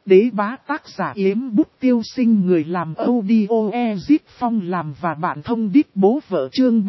đế bá tác giả Yếm Bút Tiêu Sinh, người làm audio Ezip Phong làm và bạn thông đít bố vợ, chương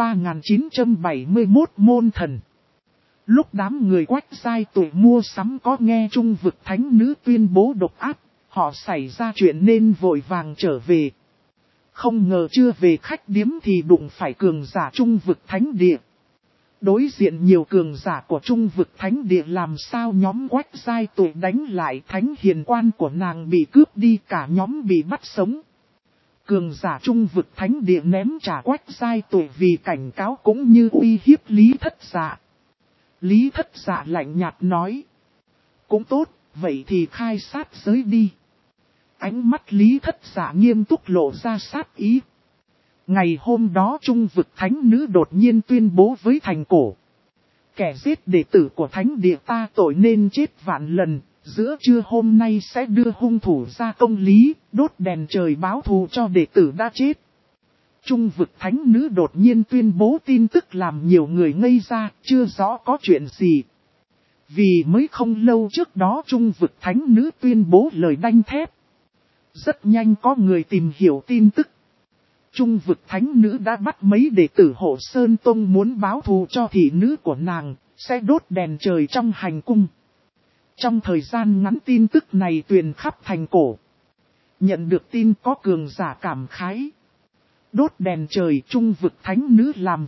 3971 môn thần. Lúc đám người Quách giai tụ mua sắm có nghe Trung Vực Thánh Nữ tuyên bố độc ác, họ xảy ra chuyện nên vội vàng trở về. Không ngờ chưa về khách điếm thì đụng phải cường giả Trung Vực Thánh Địa. Đối diện nhiều cường giả của Trung Vực Thánh Địa, làm sao nhóm Quách giai tụ đánh lại, thánh hiền quan của nàng bị cướp đi, cả nhóm bị bắt sống. Cường giả Trung Vực Thánh Địa ném trả Quách giai tụ vì cảnh cáo cũng như uy hiếp Lý Thất Dạ. Lý Thất Dạ lạnh nhạt nói: cũng tốt, vậy thì khai sát giới đi. Ánh mắt Lý Thất Dạ nghiêm túc lộ ra sát ý. Ngày hôm đó Trung Vực Thánh Nữ đột nhiên tuyên bố với thành cổ: kẻ giết đệ tử của Thánh Địa ta tội nên chết vạn lần, giữa trưa hôm nay sẽ đưa hung thủ ra công lý, đốt đèn trời báo thù cho đệ tử đã chết. Trung Vực Thánh Nữ đột nhiên tuyên bố tin tức làm nhiều người ngây ra, chưa rõ có chuyện gì. Vì mới không lâu trước đó Trung Vực Thánh Nữ tuyên bố lời đanh thép. Rất nhanh có người tìm hiểu tin tức. Trung Vực Thánh Nữ đã bắt mấy đệ tử Hộ Sơn Tông muốn báo thù cho thị nữ của nàng, sẽ đốt đèn trời trong hành cung. Trong thời gian ngắn tin tức này truyền khắp thành cổ. Nhận được tin có cường giả cảm khái: đốt đèn trời, Trung Vực Thánh Nữ làm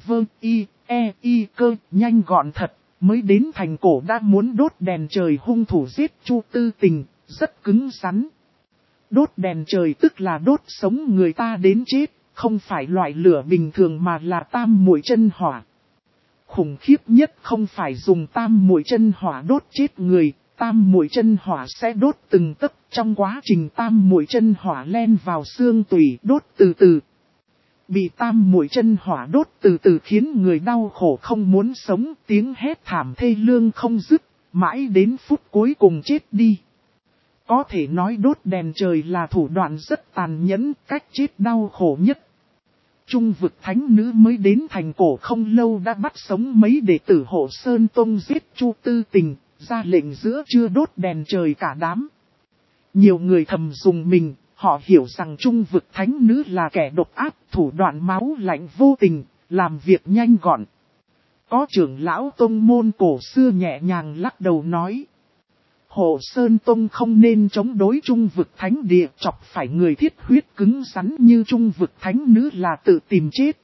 cơ, nhanh gọn thật, mới đến thành cổ đã muốn đốt đèn trời, hung thủ giết Chu Tư Tình, rất cứng rắn. Đốt đèn trời tức là đốt sống người ta đến chết, không phải loại lửa bình thường mà là tam muội chân hỏa. Khủng khiếp nhất không phải dùng tam muội chân hỏa đốt chết người, tam muội chân hỏa sẽ đốt từng tấc, trong quá trình tam muội chân hỏa len vào xương tủy, đốt từ từ. Bị tam muội chân hỏa đốt từ từ khiến người đau khổ không muốn sống, tiếng hét thảm thê lương không dứt, mãi đến phút cuối cùng chết đi. Có thể nói đốt đèn trời là thủ đoạn rất tàn nhẫn, cách chết đau khổ nhất. Trung Vực Thánh Nữ mới đến thành cổ không lâu đã bắt sống mấy đệ tử Hộ Sơn Tông, giết Chu Tư Tình, ra lệnh giữa trưa đốt đèn trời cả đám. Nhiều người thầm dùng mình, họ hiểu rằng Trung Vực Thánh Nữ là kẻ độc ác, thủ đoạn máu lạnh vô tình, làm việc nhanh gọn. Có trưởng lão tông môn cổ xưa nhẹ nhàng lắc đầu nói: Hộ Sơn Tông không nên chống đối Trung Vực Thánh Địa, chọc phải người thiết huyết cứng rắn như Trung Vực Thánh Nữ là tự tìm chết.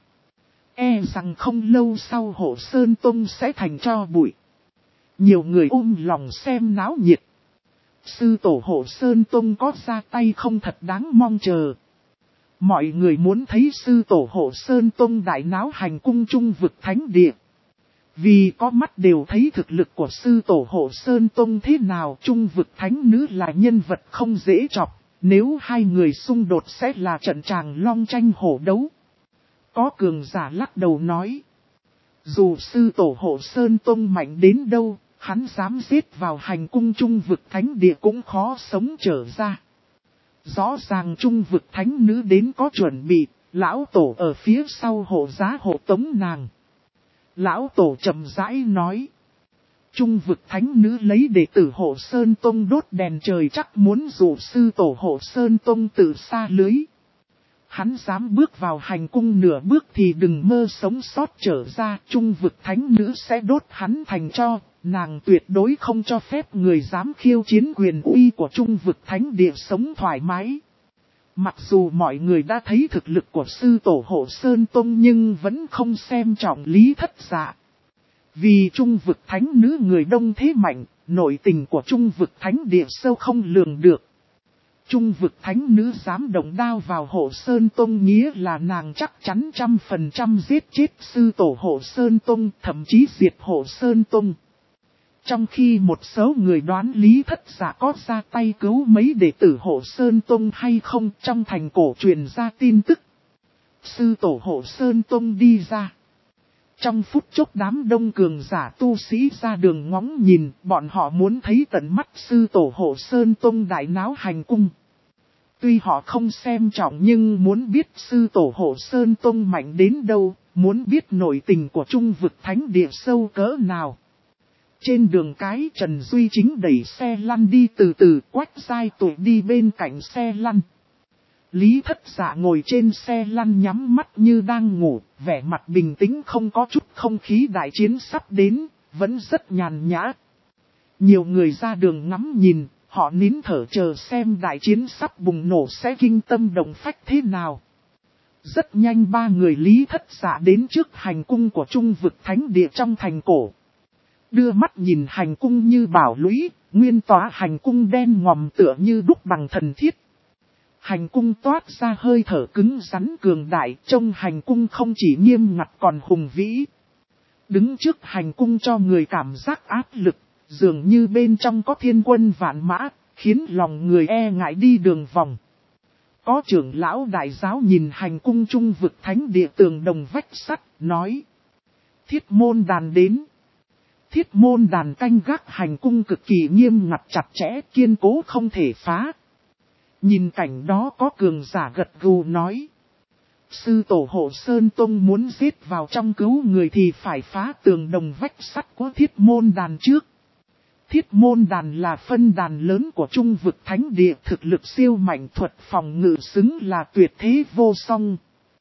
E rằng không lâu sau Hộ Sơn Tông sẽ thành tro bụi. Nhiều người lòng xem náo nhiệt. Sư tổ Hộ Sơn Tông có ra tay không thật đáng mong chờ. Mọi người muốn thấy sư tổ Hộ Sơn Tông đại náo hành cung Trung Vực Thánh Địa. Vì có mắt đều thấy thực lực của sư tổ Hộ Sơn Tông thế nào. Trung Vực Thánh Nữ là nhân vật không dễ chọc, nếu hai người xung đột sẽ là trận tràng long tranh hổ đấu. Có cường giả lắc đầu nói: dù sư tổ Hộ Sơn Tông mạnh đến đâu, hắn dám giết vào hành cung Trung Vực Thánh Địa cũng khó sống trở ra. Rõ ràng Trung Vực Thánh Nữ đến có chuẩn bị, lão tổ ở phía sau hộ giá hộ tống nàng. Lão tổ chậm rãi nói: Trung Vực Thánh Nữ lấy đệ tử Hộ Sơn Tông đốt đèn trời chắc muốn dụ sư tổ Hộ Sơn Tông tự xa lưới. Hắn dám bước vào hành cung nửa bước thì đừng mơ sống sót trở ra. Trung Vực Thánh Nữ sẽ đốt hắn thành tro. Nàng tuyệt đối không cho phép người dám khiêu chiến quyền uy của Trung Vực Thánh Địa sống thoải mái. Mặc dù mọi người đã thấy thực lực của sư tổ Hộ Sơn Tông nhưng vẫn không xem trọng Lý Thất Dạ. Vì Trung Vực Thánh Nữ người đông thế mạnh, nội tình của Trung Vực Thánh Địa sâu không lường được. Trung Vực Thánh Nữ dám động đao vào Hộ Sơn Tông nghĩa là nàng chắc chắn 100% giết chết sư tổ Hộ Sơn Tông, thậm chí diệt Hộ Sơn Tông. Trong khi một số người đoán Lý Thất Dạ có ra tay cứu mấy đệ tử Hộ Sơn Tông hay không, trong thành cổ truyền ra tin tức. Sư tổ Hộ Sơn Tông đi ra. Trong phút chốc đám đông cường giả tu sĩ ra đường ngóng nhìn, bọn họ muốn thấy tận mắt sư tổ Hộ Sơn Tông đại náo hành cung. Tuy họ không xem trọng nhưng muốn biết sư tổ Hộ Sơn Tông mạnh đến đâu, muốn biết nội tình của Trung Vực Thánh Địa sâu cỡ nào. Trên đường cái Trần Duy Chính đẩy xe lăn đi từ từ, Quách Giai Tụ đi bên cạnh xe lăn. Lý Thất Dạ ngồi trên xe lăn nhắm mắt như đang ngủ, vẻ mặt bình tĩnh không có chút không khí đại chiến sắp đến, vẫn rất nhàn nhã. Nhiều người ra đường ngắm nhìn, họ nín thở chờ xem đại chiến sắp bùng nổ sẽ kinh tâm động phách thế nào. Rất nhanh ba người Lý Thất Dạ đến trước hành cung của Trung Vực Thánh Địa trong thành cổ. Đưa mắt nhìn hành cung như bảo lũy, nguyên tòa hành cung đen ngòm tựa như đúc bằng thần thiết. Hành cung toát ra hơi thở cứng rắn cường đại, trong hành cung không chỉ nghiêm ngặt còn hùng vĩ. Đứng trước hành cung cho người cảm giác áp lực, dường như bên trong có thiên quân vạn mã, khiến lòng người e ngại đi đường vòng. Có trưởng lão đại giáo nhìn hành cung Trung Vực Thánh Địa tường đồng vách sắt, nói: Thiết môn đàn đến. Thiết môn đàn canh gác hành cung cực kỳ nghiêm ngặt chặt chẽ, kiên cố không thể phá. Nhìn cảnh đó có cường giả gật gù nói: Sư tổ Hộ Sơn Tông muốn giết vào trong cứu người thì phải phá tường đồng vách sắt của thiết môn đàn trước. Thiết môn đàn là phân đàn lớn của Trung Vực Thánh Địa, thực lực siêu mạnh, thuật phòng ngự xứng là tuyệt thế vô song.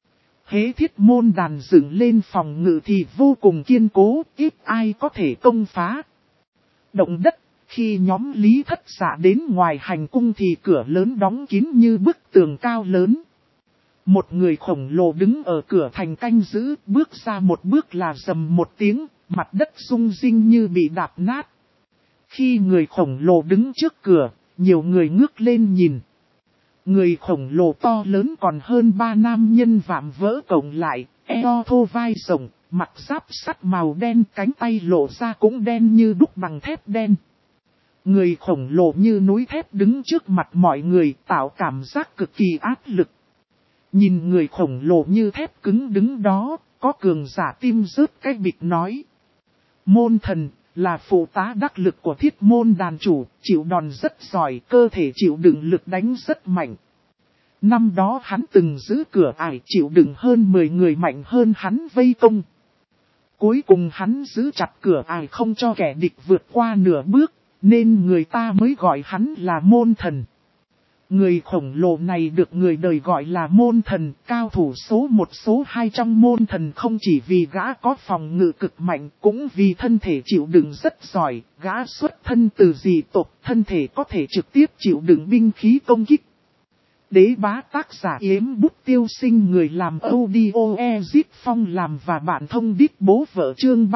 Hễ thiết môn đàn dựng lên phòng ngự thì vô cùng kiên cố, ít ai có thể công phá. Động đất, khi nhóm Lý Thất Dạ đến ngoài hành cung thì cửa lớn đóng kín như bức tường cao lớn. Một người khổng lồ đứng ở cửa thành canh giữ, bước ra một bước là rầm một tiếng, mặt đất rung rinh như bị đạp nát. Khi người khổng lồ đứng trước cửa, nhiều người ngước lên nhìn. Người khổng lồ to lớn còn hơn 3 nam nhân vạm vỡ cộng lại, eo thô vai rộng, mặt giáp sắt màu đen, cánh tay lộ ra cũng đen như đúc bằng thép đen. Người khổng lồ như núi thép đứng trước mặt mọi người, tạo cảm giác cực kỳ áp lực. Nhìn người khổng lồ như thép cứng đứng đó, có cường giả tim rớt cái bịch nói: Môn thần là phụ tá đắc lực của thiết môn đàn chủ, chịu đòn rất giỏi, cơ thể chịu đựng lực đánh rất mạnh. Năm đó hắn từng giữ cửa ải, chịu đựng hơn 10 người mạnh hơn hắn vây công. Cuối cùng hắn giữ chặt cửa ải không cho kẻ địch vượt qua nửa bước, nên người ta mới gọi hắn là môn thần. Người khổng lồ này được người đời gọi là môn thần, cao thủ số 1 số 2 trong môn thần, không chỉ vì gã có phòng ngự cực mạnh, cũng vì thân thể chịu đựng rất giỏi, gã xuất thân từ dị tộc, thân thể có thể trực tiếp chịu đựng binh khí công kích. Đế bá tác giả Yếm Bút Tiêu Sinh, người làm audio Ezit Phong làm và bạn thông đít bố vợ, chương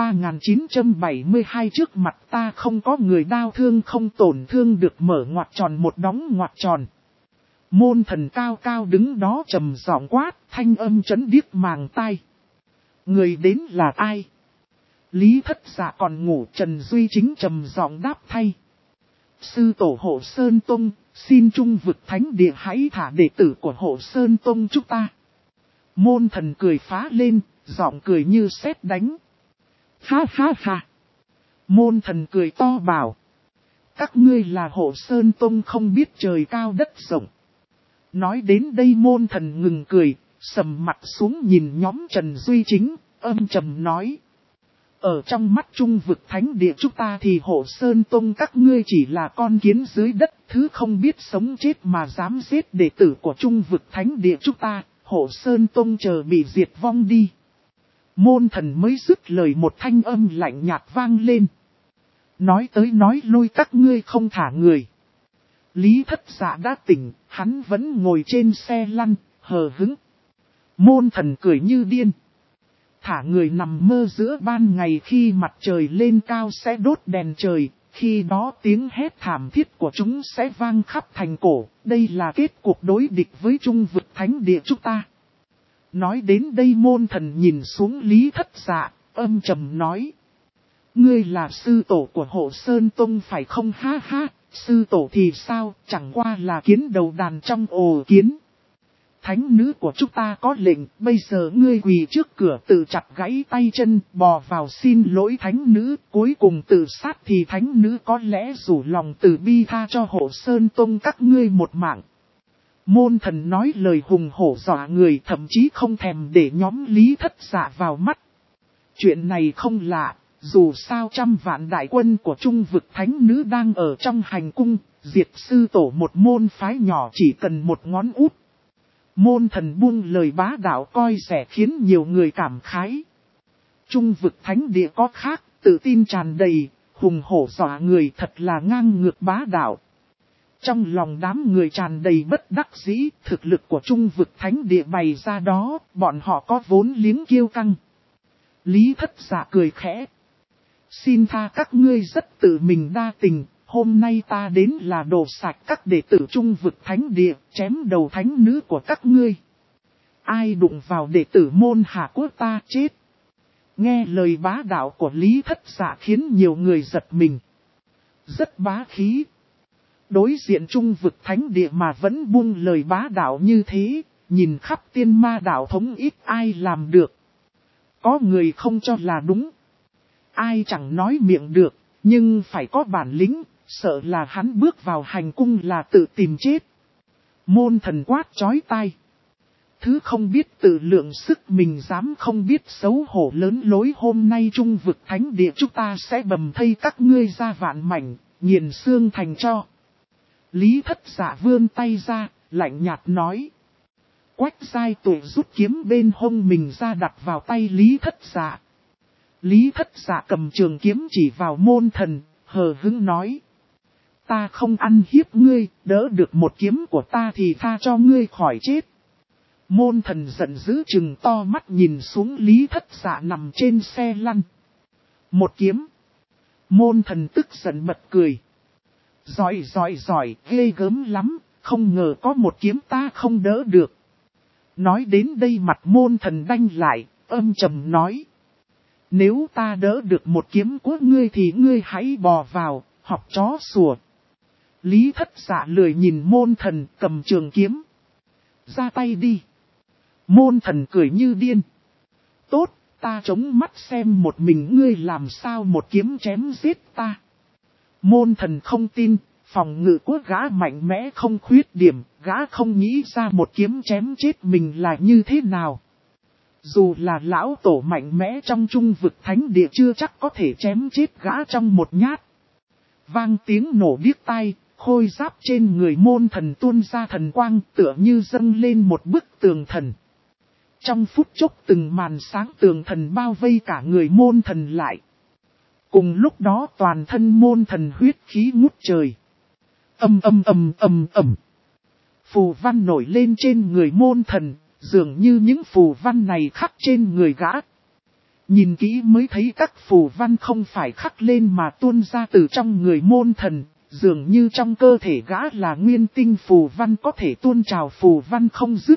3972. Trước mặt ta không có người, đau thương không tổn thương được, mở ngoặc tròn một đóng ngoặc tròn. Môn thần cao cao đứng đó trầm giọng quát, thanh âm chấn điếc màng tai. Người đến là ai? Lý Thất Dạ còn ngủ, Trần Duy Chính trầm giọng đáp thay. Sư tổ Hộ Sơn Tông, xin Trung Vực Thánh Địa hãy thả đệ tử của Hộ Sơn Tông chúng ta. Môn thần cười phá lên, giọng cười như sét đánh. Ha ha ha. Môn thần cười to bảo: Các ngươi là Hộ Sơn Tông không biết trời cao đất rộng. Nói đến đây môn thần ngừng cười, sầm mặt xuống nhìn nhóm Trần Duy Chính, âm trầm nói: Ở trong mắt Trung Vực Thánh Địa chúng ta thì Hộ Sơn Tông các ngươi chỉ là con kiến dưới đất, thứ không biết sống chết mà dám giết đệ tử của Trung Vực Thánh Địa chúng ta, Hộ Sơn Tông chờ bị diệt vong đi. Môn thần mới dứt lời, một thanh âm lạnh nhạt vang lên. Nói tới nói lui các ngươi không thả người. Lý Thất Dạ đã tỉnh, hắn vẫn ngồi trên xe lăn, hờ hững. Môn thần cười như điên. Thả người nằm mơ giữa ban ngày, khi mặt trời lên cao sẽ đốt đèn trời, khi đó tiếng hét thảm thiết của chúng sẽ vang khắp thành cổ, đây là kết cuộc đối địch với Trung Vực Thánh Địa chúng ta. Nói đến đây môn thần nhìn xuống Lý Thất Dạ, âm trầm nói: Ngươi là sư tổ của Hộ Sơn Tông phải không? Ha ha, sư tổ thì sao, chẳng qua là kiến đầu đàn trong ổ kiến. Thánh nữ của chúng ta có lệnh, bây giờ ngươi quỳ trước cửa tự chặt gãy tay chân, bò vào xin lỗi thánh nữ, cuối cùng tự sát thì thánh nữ có lẽ rủ lòng từ bi tha cho Hộ Sơn Tông các ngươi một mạng. Môn thần nói lời hùng hổ dọa người, thậm chí không thèm để nhóm Lý Thất Dạ vào mắt. Chuyện này không lạ, Dù sao 100 vạn đại quân của Trung vực thánh nữ đang ở trong hành cung, diệt sư tổ một môn phái nhỏ chỉ cần một ngón út. Môn thần buông lời bá đạo coi rẻ khiến nhiều người cảm khái. Trung vực thánh địa có khác, tự tin tràn đầy, hùng hổ dọa người thật là ngang ngược bá đạo. Trong lòng đám người tràn đầy bất đắc dĩ, thực lực của Trung vực thánh địa bày ra đó, bọn họ có vốn liếng kiêu căng. Lý Thất Dạ cười khẽ. Xin tha các ngươi rất tự mình đa tình, hôm nay ta đến là đổ sạch các đệ tử Trung vực thánh địa, chém đầu thánh nữ của các ngươi. Ai đụng vào đệ tử môn hạ của ta chết. Nghe lời bá đạo của Lý Thất Dạ khiến nhiều người giật mình. Rất bá khí. Đối diện Trung vực thánh địa mà vẫn buông lời bá đạo như thế, nhìn khắp tiên ma đạo thống ít ai làm được. Có người không cho là đúng. Ai chẳng nói miệng được, nhưng phải có bản lĩnh, sợ là hắn bước vào hành cung là tự tìm chết. Môn thần quát chói tai. Thứ không biết tự lượng sức mình dám không biết xấu hổ lớn lối, hôm nay Trung vực thánh địa chúng ta sẽ bầm thây các ngươi ra vạn mảnh, nghiền xương thành tro. Lý Thất Dạ vươn tay ra, lạnh nhạt nói. Quách Giai Tuệ rút kiếm bên hông mình ra đặt vào tay Lý Thất Dạ. Lý Thất Dạ cầm trường kiếm chỉ vào môn thần, hờ hững nói. Ta không ăn hiếp ngươi, đỡ được một kiếm của ta thì tha cho ngươi khỏi chết. Môn thần giận dữ trừng to mắt nhìn xuống Lý Thất Dạ nằm trên xe lăn. Một kiếm. Môn thần tức giận bật cười. Giỏi, ghê gớm lắm, không ngờ có một kiếm ta không đỡ được. Nói đến đây mặt môn thần đanh lại, âm trầm nói. Nếu ta đỡ được một kiếm của ngươi thì ngươi hãy bò vào, học chó sủa. Lý Thất Dạ lười nhìn môn thần cầm trường kiếm. Ra tay đi. Môn thần cười như điên. Tốt, ta chống mắt xem một mình ngươi làm sao một kiếm chém giết ta. Môn thần không tin, phòng ngự của gã mạnh mẽ không khuyết điểm, gã không nghĩ ra một kiếm chém chết mình là như thế nào. Dù là lão tổ mạnh mẽ trong Trung vực thánh địa chưa chắc có thể chém chết gã trong một nhát. Vang tiếng nổ điếc tai, khôi giáp trên người môn thần tuôn ra thần quang tựa như dâng lên một bức tường thần. Trong phút chốc từng màn sáng tường thần bao vây cả người môn thần lại. Cùng lúc đó toàn thân môn thần huyết khí ngút trời. Ầm. Phù văn nổi lên trên người môn thần, dường như những phù văn này khắc trên người gã. Nhìn kỹ mới thấy các phù văn không phải khắc lên mà tuôn ra từ trong người môn thần, dường như trong cơ thể gã là nguyên tinh phù văn có thể tuôn trào phù văn không dứt.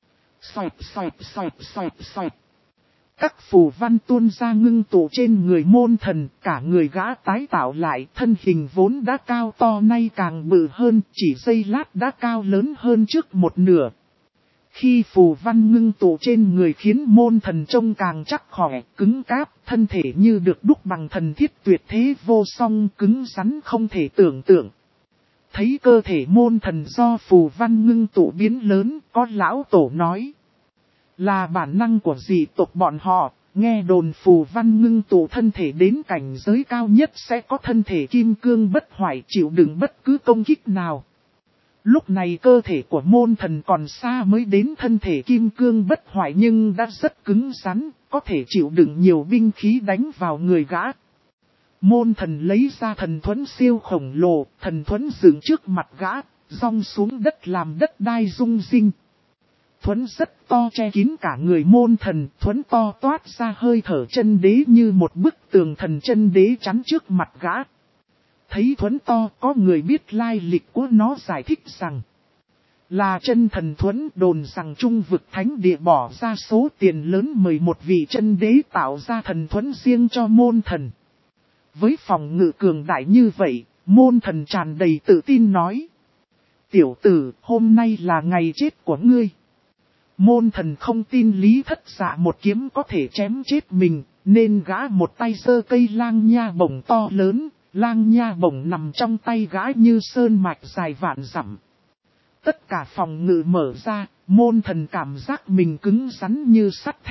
Xoẹt. Các phù văn tuôn ra ngưng tụ trên người môn thần, cả người gã tái tạo lại, thân hình vốn đã cao to nay càng bự hơn, chỉ giây lát đã cao lớn hơn trước một nửa. Khi phù văn ngưng tụ trên người khiến môn thần trông càng chắc khỏe, cứng cáp, thân thể như được đúc bằng thần thiết tuyệt thế vô song, cứng rắn không thể tưởng tượng. Thấy cơ thể môn thần do phù văn ngưng tụ biến lớn, có lão tổ nói. Là bản năng của dị tộc bọn họ, nghe đồn phù văn ngưng tụ thân thể đến cảnh giới cao nhất sẽ có thân thể kim cương bất hoại chịu đựng bất cứ công kích nào. Lúc này cơ thể của môn thần còn xa mới đến thân thể kim cương bất hoại nhưng đã rất cứng rắn, có thể chịu đựng nhiều binh khí đánh vào người gã. Môn thần lấy ra thần thuẫn siêu khổng lồ, thần thuẫn dựng trước mặt gã, rong xuống đất làm đất đai rung rinh. Thuẫn rất to che kín cả người môn thần, thuẫn to toát ra hơi thở chân đế như một bức tường thần chân đế chắn trước mặt gã. Thấy thuẫn to, có người biết lai lịch của nó giải thích rằng là chân thần thuẫn, đồn rằng Trung vực thánh địa bỏ ra số tiền lớn mời một vị chân đế tạo ra thần thuẫn riêng cho môn thần. Với phòng ngự cường đại như vậy, môn thần tràn đầy tự tin nói. Tiểu tử, hôm nay là ngày chết của ngươi. Môn thần không tin Lý Thất Dạ một kiếm có thể chém chết mình, nên gã một tay giơ cây lang nha bổng to lớn, lang nha bổng nằm trong tay gã như sơn mạch dài vạn dặm. Tất cả phòng ngự mở ra, môn thần cảm giác mình cứng rắn như sắt thép,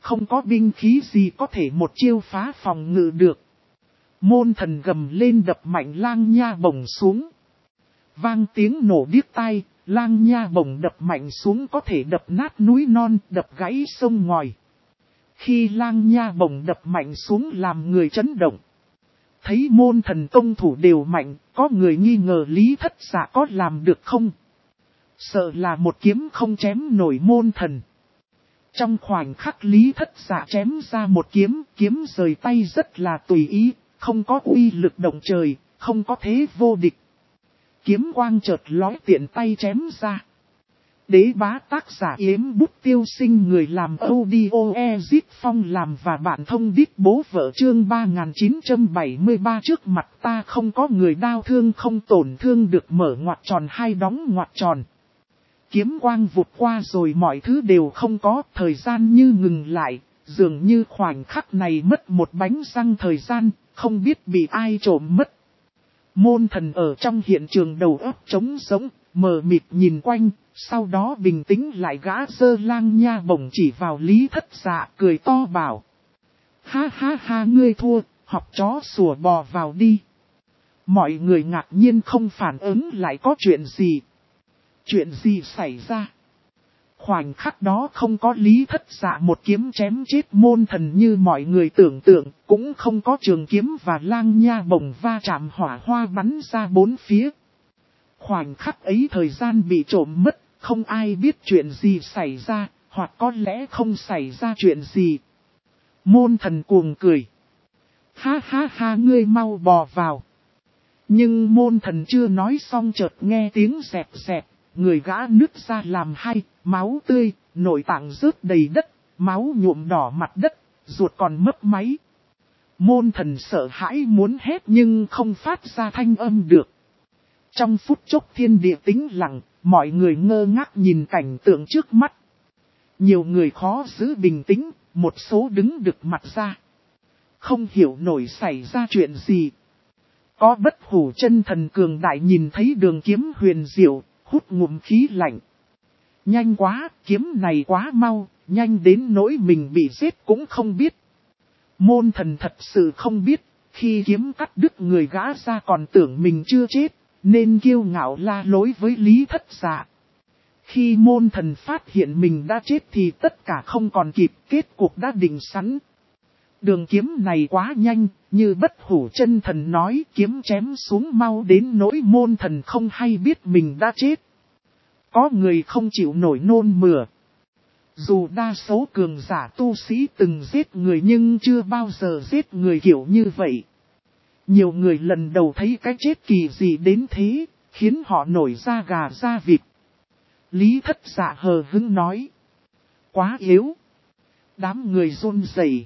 không có binh khí gì có thể một chiêu phá phòng ngự được. Môn thần gầm lên đập mạnh lang nha bổng xuống. Vang tiếng nổ điếc tai, lang nha bổng đập mạnh xuống có thể đập nát núi non, đập gãy sông ngòi. Khi lang nha bổng đập mạnh xuống làm người chấn động. Thấy môn thần công thủ đều mạnh, có người nghi ngờ Lý Thất Dạ có làm được không? Sợ là một kiếm không chém nổi môn thần. Trong khoảnh khắc Lý Thất Dạ chém ra một kiếm, kiếm rời tay rất là tùy ý, không có uy lực động trời, không có thế vô địch. Kiếm quang chợt lói tiện tay chém ra. Đế bá tác giả Yếm Bút Tiêu Sinh, người làm audio Ezit Phong làm và bạn thông đít bố vợ, chương 3973. Trước mặt ta không có người, đao thương không tổn thương được, mở ngoặc tròn hai đóng ngoặc tròn. Kiếm quang vụt qua rồi mọi thứ đều không có, thời gian như ngừng lại, dường như khoảnh khắc này mất một bánh răng thời gian, không biết bị ai trộm mất. Môn thần ở trong hiện trường đầu óc trống rỗng, mờ mịt nhìn quanh, sau đó bình tĩnh lại, gã giơ lang nha bổng chỉ vào Lý Thất Dạ, cười to bảo. Ha ha ha, ngươi thua, học chó sủa bò vào đi. Mọi người ngạc nhiên không phản ứng lại có chuyện gì. Chuyện gì xảy ra? Khoảnh khắc đó không có Lý Thất Dạ một kiếm chém chết môn thần như mọi người tưởng tượng, cũng không có trường kiếm và lang nha bổng va chạm hỏa hoa bắn ra bốn phía. Khoảnh khắc ấy thời gian bị trộm mất, không ai biết chuyện gì xảy ra, hoặc có lẽ không xảy ra chuyện gì. Môn thần cuồng cười. Ha ha ha, ngươi mau bò vào. Nhưng môn thần chưa nói xong chợt nghe tiếng xẹp xẹp, người gã nứt ra làm hai, máu tươi, nội tạng rớt đầy đất, máu nhuộm đỏ mặt đất, ruột còn mấp máy. Môn thần sợ hãi muốn hét nhưng không phát ra thanh âm được. Trong phút chốc thiên địa tĩnh lặng, mọi người ngơ ngác nhìn cảnh tượng trước mắt. Nhiều người khó giữ bình tĩnh, một số đứng đực mặt ra. Không hiểu nổi xảy ra chuyện gì. Có Bất Hủ Chân Thần cường đại nhìn thấy đường kiếm huyền diệu, hút ngụm khí lạnh. Nhanh quá, kiếm này quá mau, nhanh đến nỗi mình bị giết cũng không biết. Môn thần thật sự không biết, khi kiếm cắt đứt người gã ra còn tưởng mình chưa chết, nên kiêu ngạo la lối với Lý Thất Dạ. Khi môn thần phát hiện mình đã chết thì tất cả không còn kịp, kết cuộc đã định sẵn. Đường kiếm này quá nhanh, như Bất Hủ Chân Thần nói, kiếm chém xuống mau đến nỗi môn thần không hay biết mình đã chết. Có người không chịu nổi nôn mửa. Dù đa số cường giả tu sĩ từng giết người nhưng chưa bao giờ giết người kiểu như vậy. Nhiều người lần đầu thấy cái chết kỳ dị đến thế, khiến họ nổi da gà da vịt. Lý Thất Dạ hờ hững nói. Quá yếu. Đám người run rẩy.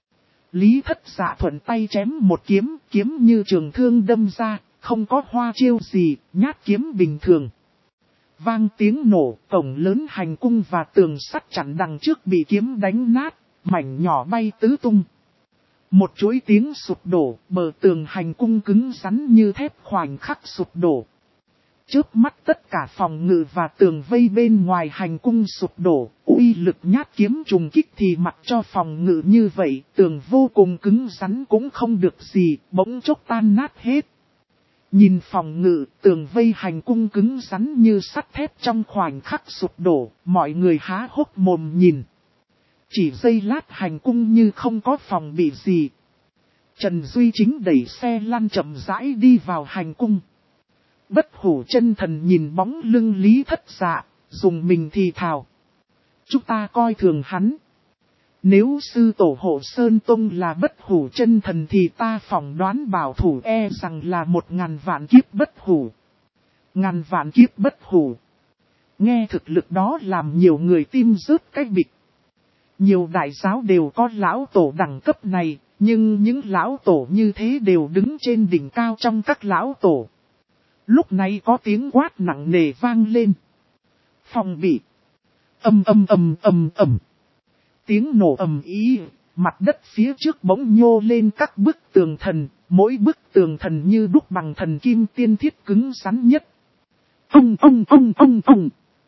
Lý Thất Dạ thuận tay chém một kiếm, kiếm như trường thương đâm ra, không có hoa chiêu gì, nhát kiếm bình thường. Vang tiếng nổ, cổng lớn hành cung và tường sắt chắn đằng trước bị kiếm đánh nát, mảnh nhỏ bay tứ tung. Một chuỗi tiếng sụp đổ, bờ tường hành cung cứng rắn như thép khoảnh khắc sụp đổ. Trước mắt tất cả phòng ngự và tường vây bên ngoài hành cung sụp đổ, uy lực nhát kiếm trùng kích thì mặc cho phòng ngự như vậy, tường vô cùng cứng rắn cũng không được gì, bỗng chốc tan nát hết. Nhìn phòng ngự, tường vây hành cung cứng rắn như sắt thép trong khoảnh khắc sụp đổ, mọi người há hốc mồm nhìn. Chỉ giây lát hành cung như không có phòng bị gì. Trần Duy Chính đẩy xe lăn chậm rãi đi vào hành cung. Bất Hủ Chân Thần nhìn bóng lưng Lý Thất Dạ, dùng mình thì thào. Chúng ta coi thường hắn. Nếu sư tổ Hộ Sơn Tông là Bất Hủ Chân Thần thì ta phỏng đoán bảo thủ e rằng là 1000 vạn kiếp bất hủ. 1000 vạn kiếp bất hủ. Nghe thực lực đó làm nhiều người tim rớt cái bịch. Nhiều đại giáo đều có lão tổ đẳng cấp này, nhưng những lão tổ như thế đều đứng trên đỉnh cao trong các lão tổ. Lúc này có tiếng quát nặng nề vang lên. Phòng bị. Ầm ầm ầm ầm ầm. Tiếng nổ ầm ĩ, mặt đất phía trước bỗng nhô lên các bức tường thần, mỗi bức tường thần như đúc bằng thần kim tiên thiết cứng rắn nhất. Ông.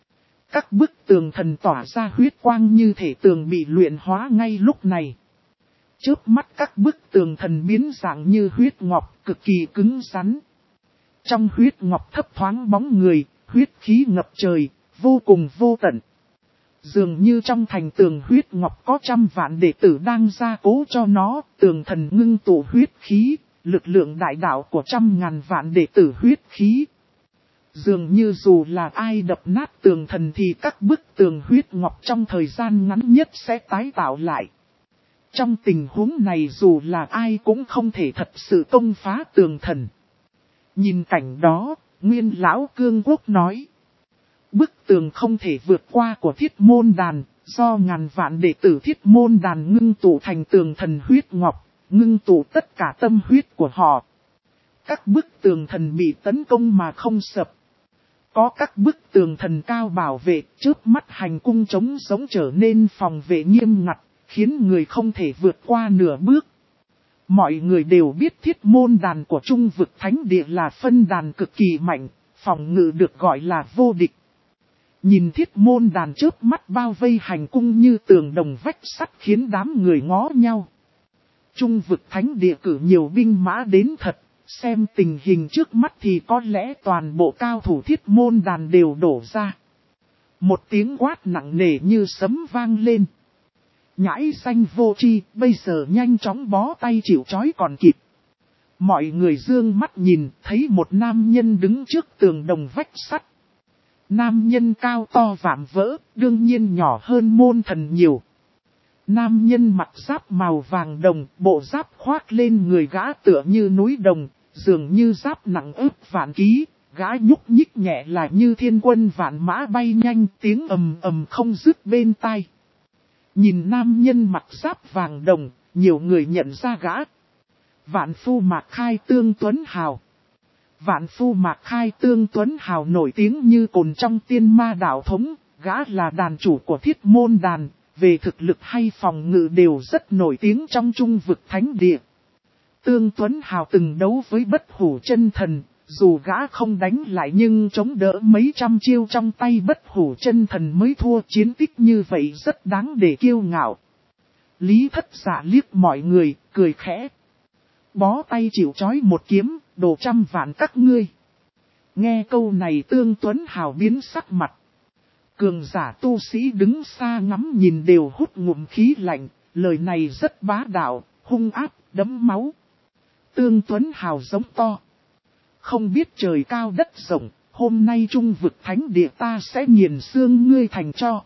Các bức tường thần tỏa ra huyết quang như thể tường bị luyện hóa ngay lúc này. Chớp mắt các bức tường thần biến dạng như huyết ngọc, cực kỳ cứng rắn. Trong huyết ngọc thấp thoáng bóng người, huyết khí ngập trời, vô cùng vô tận. Dường như trong thành tường huyết ngọc có trăm vạn đệ tử đang gia cố cho nó, tường thần ngưng tụ huyết khí, lực lượng đại đạo của trăm ngàn vạn đệ tử huyết khí. Dường như dù là ai đập nát tường thần thì các bức tường huyết ngọc trong thời gian ngắn nhất sẽ tái tạo lại. Trong tình huống này dù là ai cũng không thể thật sự công phá tường thần. Nhìn cảnh đó, Nguyên Lão Cương Quốc nói. Bức tường không thể vượt qua của Thiết Môn Đàn, do ngàn vạn đệ tử Thiết Môn Đàn ngưng tụ thành tường thần huyết ngọc, ngưng tụ tất cả tâm huyết của họ. Các bức tường thần bị tấn công mà không sập. Có các bức tường thần cao bảo vệ, trước mắt hành cung trống sống trở nên phòng vệ nghiêm ngặt, khiến người không thể vượt qua nửa bước. Mọi người đều biết Thiết Môn Đàn của Trung vực Thánh Địa là phân đàn cực kỳ mạnh, phòng ngự được gọi là vô địch. Nhìn Thiết Môn Đàn trước mắt bao vây hành cung như tường đồng vách sắt khiến đám người ngó nhau. Trung vực Thánh Địa cử nhiều binh mã đến thật, xem tình hình trước mắt thì có lẽ toàn bộ cao thủ Thiết Môn Đàn đều đổ ra. Một tiếng quát nặng nề như sấm vang lên. Nhãi xanh vô tri, bây giờ nhanh chóng bó tay chịu trói còn kịp. Mọi người dương mắt nhìn, thấy một nam nhân đứng trước tường đồng vách sắt. Nam nhân cao to vạm vỡ, đương nhiên nhỏ hơn Môn Thần nhiều. Nam nhân mặc giáp màu vàng đồng, bộ giáp khoác lên người gã tựa như núi đồng, dường như giáp nặng ức vạn ký, gã nhúc nhích nhẹ là như thiên quân vạn mã bay nhanh, tiếng ầm ầm không dứt bên tai. Nhìn nam nhân mặc giáp vàng đồng, nhiều người nhận ra gã. Vạn Phu Mạc Khai Tương Tuấn Hào. Vạn Phu Mạc Khai Tương Tuấn Hào nổi tiếng như cồn trong tiên ma đạo thống, gã là đàn chủ của Thiết Môn Đàn, về thực lực hay phòng ngự đều rất nổi tiếng trong Trung vực Thánh Địa. Tương Tuấn Hào từng đấu với Bất Hủ Chân Thần, dù gã không đánh lại nhưng chống đỡ mấy trăm chiêu trong tay Bất Hủ Chân Thần mới thua, chiến tích như vậy rất đáng để kiêu ngạo. Lý Thất Dạ liếc mọi người, cười khẽ. Bó tay chịu trói một kiếm, đồ trăm vạn các ngươi. Nghe câu này Tương Tuấn Hào biến sắc mặt. Cường giả tu sĩ đứng xa ngắm nhìn đều hút ngụm khí lạnh, lời này rất bá đạo, hung ác, đẫm máu. Tương Tuấn Hào giống to. Không biết trời cao đất rộng, hôm nay Trung vực Thánh Địa ta sẽ nghiền xương ngươi thành tro.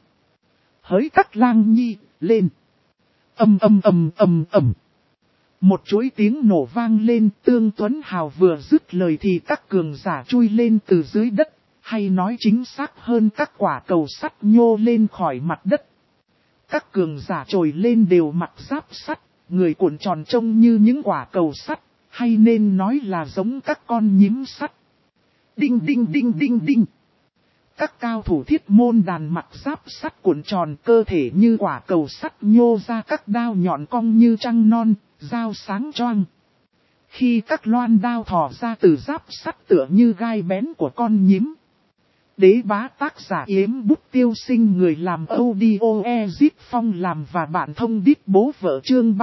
Hỡi các lang nhi, lên. Ầm ầm ầm ầm ầm. Một chuỗi tiếng nổ vang lên, Tương Tuấn Hào vừa dứt lời thì các cường giả chui lên từ dưới đất, hay nói chính xác hơn các quả cầu sắt nhô lên khỏi mặt đất. Các cường giả trồi lên đều mặc giáp sắt, người cuộn tròn trông như những quả cầu sắt, hay nên nói là giống các con nhím sắt. Đinh đinh đinh đinh đinh. Các cao thủ Thiết Môn Đàn mặc giáp sắt cuộn tròn, cơ thể như quả cầu sắt nhô ra các đao nhọn cong như trăng non, dao sáng choang. Khi các loan đao thò ra từ giáp sắt tựa như gai bén của con nhím. Đế bá tác giả Yếm Bút Tiêu Sinh, người làm audio Ezip Phong làm và bạn thông đít bố vợ chương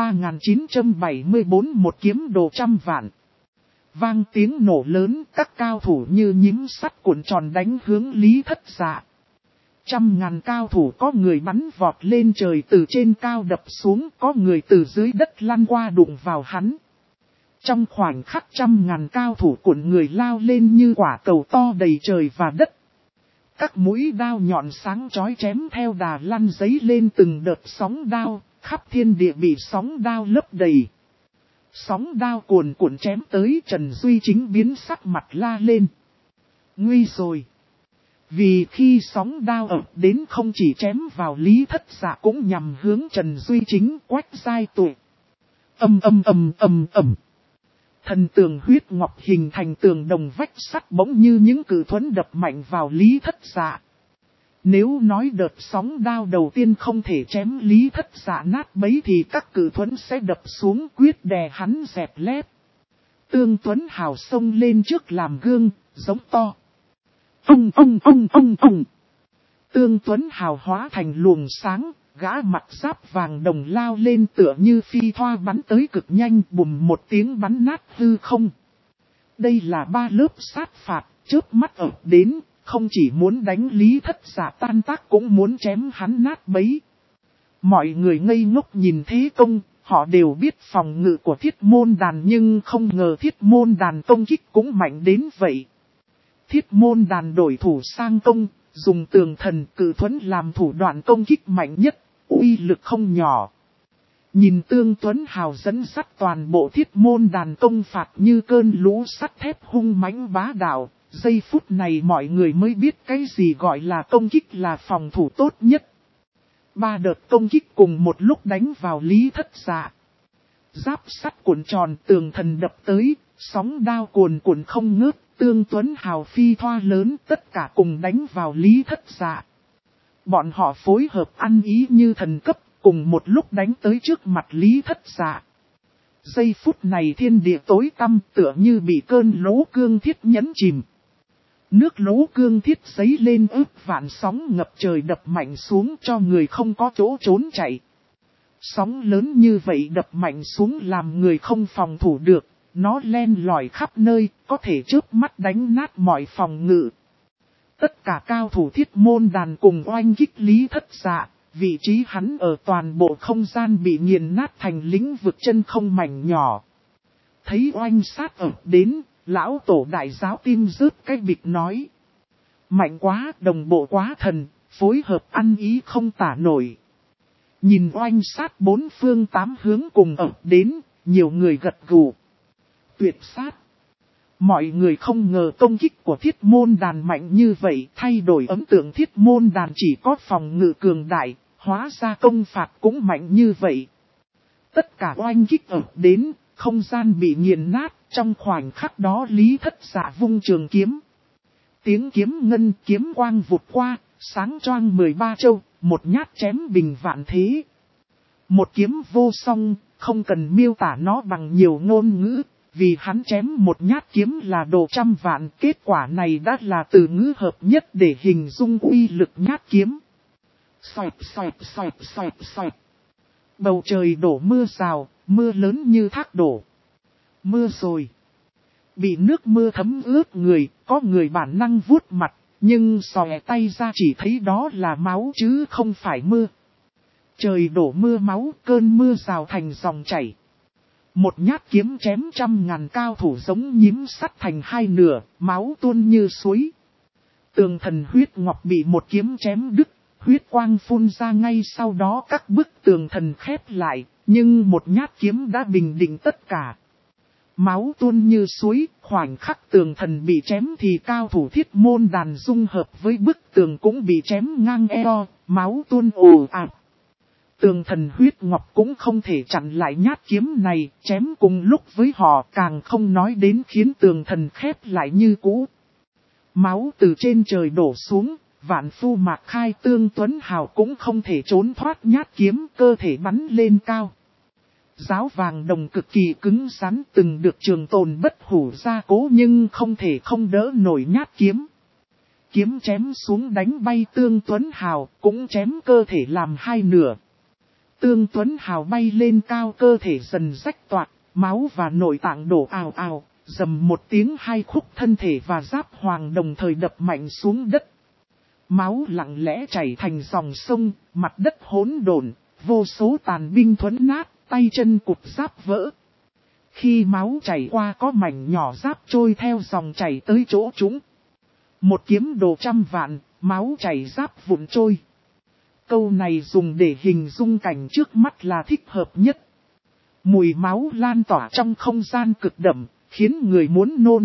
3974, một kiếm đồ trăm vạn. Vang tiếng nổ lớn, các cao thủ như nhím sắt cuộn tròn đánh hướng Lý Thất Dạ. Trăm ngàn cao thủ, có người bắn vọt lên trời từ trên cao đập xuống, có người từ dưới đất lăn qua đụng vào hắn. Trong khoảnh khắc trăm ngàn cao thủ cuộn người lao lên như quả cầu to đầy trời và đất. Các mũi đao nhọn sáng chói chém theo đà lăn giấy lên từng đợt sóng đao, khắp thiên địa bị sóng đao lấp đầy. Sóng đao cuồn cuộn chém tới, Trần Duy Chính biến sắc mặt la lên. Nguy rồi! Vì khi sóng đao ập đến không chỉ chém vào Lý Thất Dạ cũng nhằm hướng Trần Duy Chính, Quách Giai Tuệ. Ầm ầm ầm ầm ầm. Thần tường huyết ngọc hình thành tường đồng vách sắt bỗng như những cự thuẫn đập mạnh vào Lý Thất Dạ. Nếu nói đợt sóng đao đầu tiên không thể chém Lý Thất Dạ nát bấy thì các cự thuẫn sẽ đập xuống quyết đè hắn dẹp lép. Tương Tuấn Hào xông lên trước làm gương, giống to. Ông. Tương Tuấn Hào hóa thành luồng sáng, gã mặt giáp vàng đồng lao lên tựa như phi thoa bắn tới cực nhanh, bùm một tiếng bắn nát hư không. Đây là 3 lớp sát phạt, chớp mắt ập đến, không chỉ muốn đánh Lý Thất Giả tan tác cũng muốn chém hắn nát bấy. Mọi người ngây ngốc nhìn thế công, họ đều biết phòng ngự của Thiết Môn Đàn nhưng không ngờ Thiết Môn Đàn công kích cũng mạnh đến vậy. Thiết Môn Đàn đổi thủ sang công, dùng tường thần cự thuẫn làm thủ đoạn công kích mạnh nhất, uy lực không nhỏ. Nhìn Tương Tuấn Hào dẫn dắt toàn bộ Thiết Môn Đàn công phạt như cơn lũ sắt thép hung mãnh bá đạo, giây phút này mọi người mới biết cái gì gọi là công kích là phòng thủ tốt nhất. 3 đợt công kích cùng một lúc đánh vào Lý Thất Dạ. Giáp sắt cuộn tròn tường thần đập tới, sóng đao cuồn cuộn không ngớt, Tương Tuấn Hào phi thoa lớn tất cả cùng đánh vào Lý Thất Dạ. Bọn họ phối hợp ăn ý như thần cấp, cùng một lúc đánh tới trước mặt Lý Thất Dạ. Giây phút này thiên địa tối tăm tựa như bị cơn lũ cương thiết nhấn chìm. Nước lũ cương thiết giấy lên ướp vạn sóng ngập trời đập mạnh xuống cho người không có chỗ trốn chạy. Sóng lớn như vậy đập mạnh xuống làm người không phòng thủ được, nó len lỏi khắp nơi, có thể chớp mắt đánh nát mọi phòng ngự. Tất cả cao thủ Thiết Môn Đàn cùng oanh kích Lý Thất Dạ, vị trí hắn ở toàn bộ không gian bị nghiền nát thành lĩnh vực chân không mảnh nhỏ. Thấy oanh sát ập đến, lão tổ đại giáo tim rớt cái bịch nói. Mạnh quá, đồng bộ quá thần, phối hợp ăn ý không tả nổi. Nhìn oanh sát 4 phương 8 hướng cùng ập đến, nhiều người gật gù. Tuyệt sát. Mọi người không ngờ công kích của Thiết Môn Đàn mạnh như vậy, thay đổi ấn tượng Thiết Môn Đàn chỉ có phòng ngự cường đại, hóa ra công phạt cũng mạnh như vậy. Tất cả oanh kích ập đến, không gian bị nghiền nát, trong khoảnh khắc đó Lý Thất Dạ vung trường kiếm. Tiếng kiếm ngân kiếm quang vụt qua, sáng choang 13 châu, một nhát chém bình vạn thế. Một kiếm vô song, không cần miêu tả nó bằng nhiều ngôn ngữ, vì hắn chém một nhát kiếm là đồ trăm vạn, kết quả này đã là từ ngữ hợp nhất để hình dung uy lực nhát kiếm. Xoẹt xoẹt xoẹt xoẹt xoẹt. Bầu trời đổ mưa rào, mưa lớn như thác đổ. Mưa rồi. Bị nước mưa thấm ướt người, có người bản năng vuốt mặt, nhưng xòe tay ra chỉ thấy đó là máu chứ không phải mưa. Trời đổ mưa máu, cơn mưa rào thành dòng chảy. Một nhát kiếm chém 100.000 cao thủ giống nhím sắt thành 2 nửa, máu tuôn như suối. Tường thần huyết ngọc bị một kiếm chém đứt, huyết quang phun ra ngay sau đó các bức tường thần khép lại, nhưng một nhát kiếm đã bình định tất cả. Máu tuôn như suối, khoảnh khắc tường thần bị chém thì cao thủ Thiết Môn Đàn dung hợp với bức tường cũng bị chém ngang eo, máu tuôn ồ ạt. Tường thần huyết ngọc cũng không thể chặn lại nhát kiếm này, chém cùng lúc với họ càng không nói đến khiến tường thần khép lại như cũ. Máu từ trên trời đổ xuống, vạn phu mạc khai Tương Tuấn Hào cũng không thể trốn thoát nhát kiếm, cơ thể bắn lên cao. Giáo vàng đồng cực kỳ cứng rắn từng được trường tồn bất hủ gia cố nhưng không thể không đỡ nổi nhát kiếm. Kiếm chém xuống đánh bay Tương Tuấn Hào, cũng chém cơ thể làm 2 nửa. Tương Tuấn Hào bay lên cao, cơ thể dần rách toạc, máu và nội tạng đổ ào ào, rầm một tiếng 2 khúc thân thể và giáp hoàng đồng thời đập mạnh xuống đất. Máu lặng lẽ chảy thành dòng sông, mặt đất hỗn độn, vô số tàn binh thuẫn nát, tay chân cụt giáp vỡ. Khi máu chảy qua có mảnh nhỏ giáp trôi theo dòng chảy tới chỗ chúng. Một kiếm đồ 100 vạn, máu chảy giáp vụn trôi. Câu này dùng để hình dung cảnh trước mắt là thích hợp nhất. Mùi máu lan tỏa trong không gian cực đậm, khiến người muốn nôn.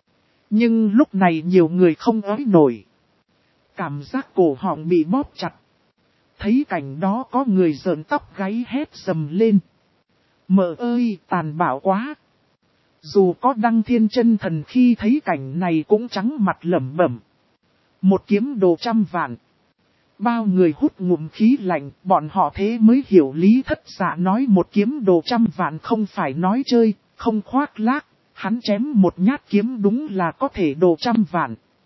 Nhưng lúc này nhiều người không ói nổi. Cảm giác cổ họng bị bóp chặt. Thấy cảnh đó có người rợn tóc gáy hét dầm lên. Mợ ơi, tàn bạo quá. Dù có Đăng Thiên Chân Thần khi thấy cảnh này cũng trắng mặt lẩm bẩm. Một kiếm đồ 100 vạn. Bao người hút ngụm khí lạnh, bọn họ thế mới hiểu Lý Thất Dạ nói một kiếm đồ 100 vạn không phải nói chơi, không khoác lác, hắn chém một nhát kiếm đúng là có thể đồ 100 vạn.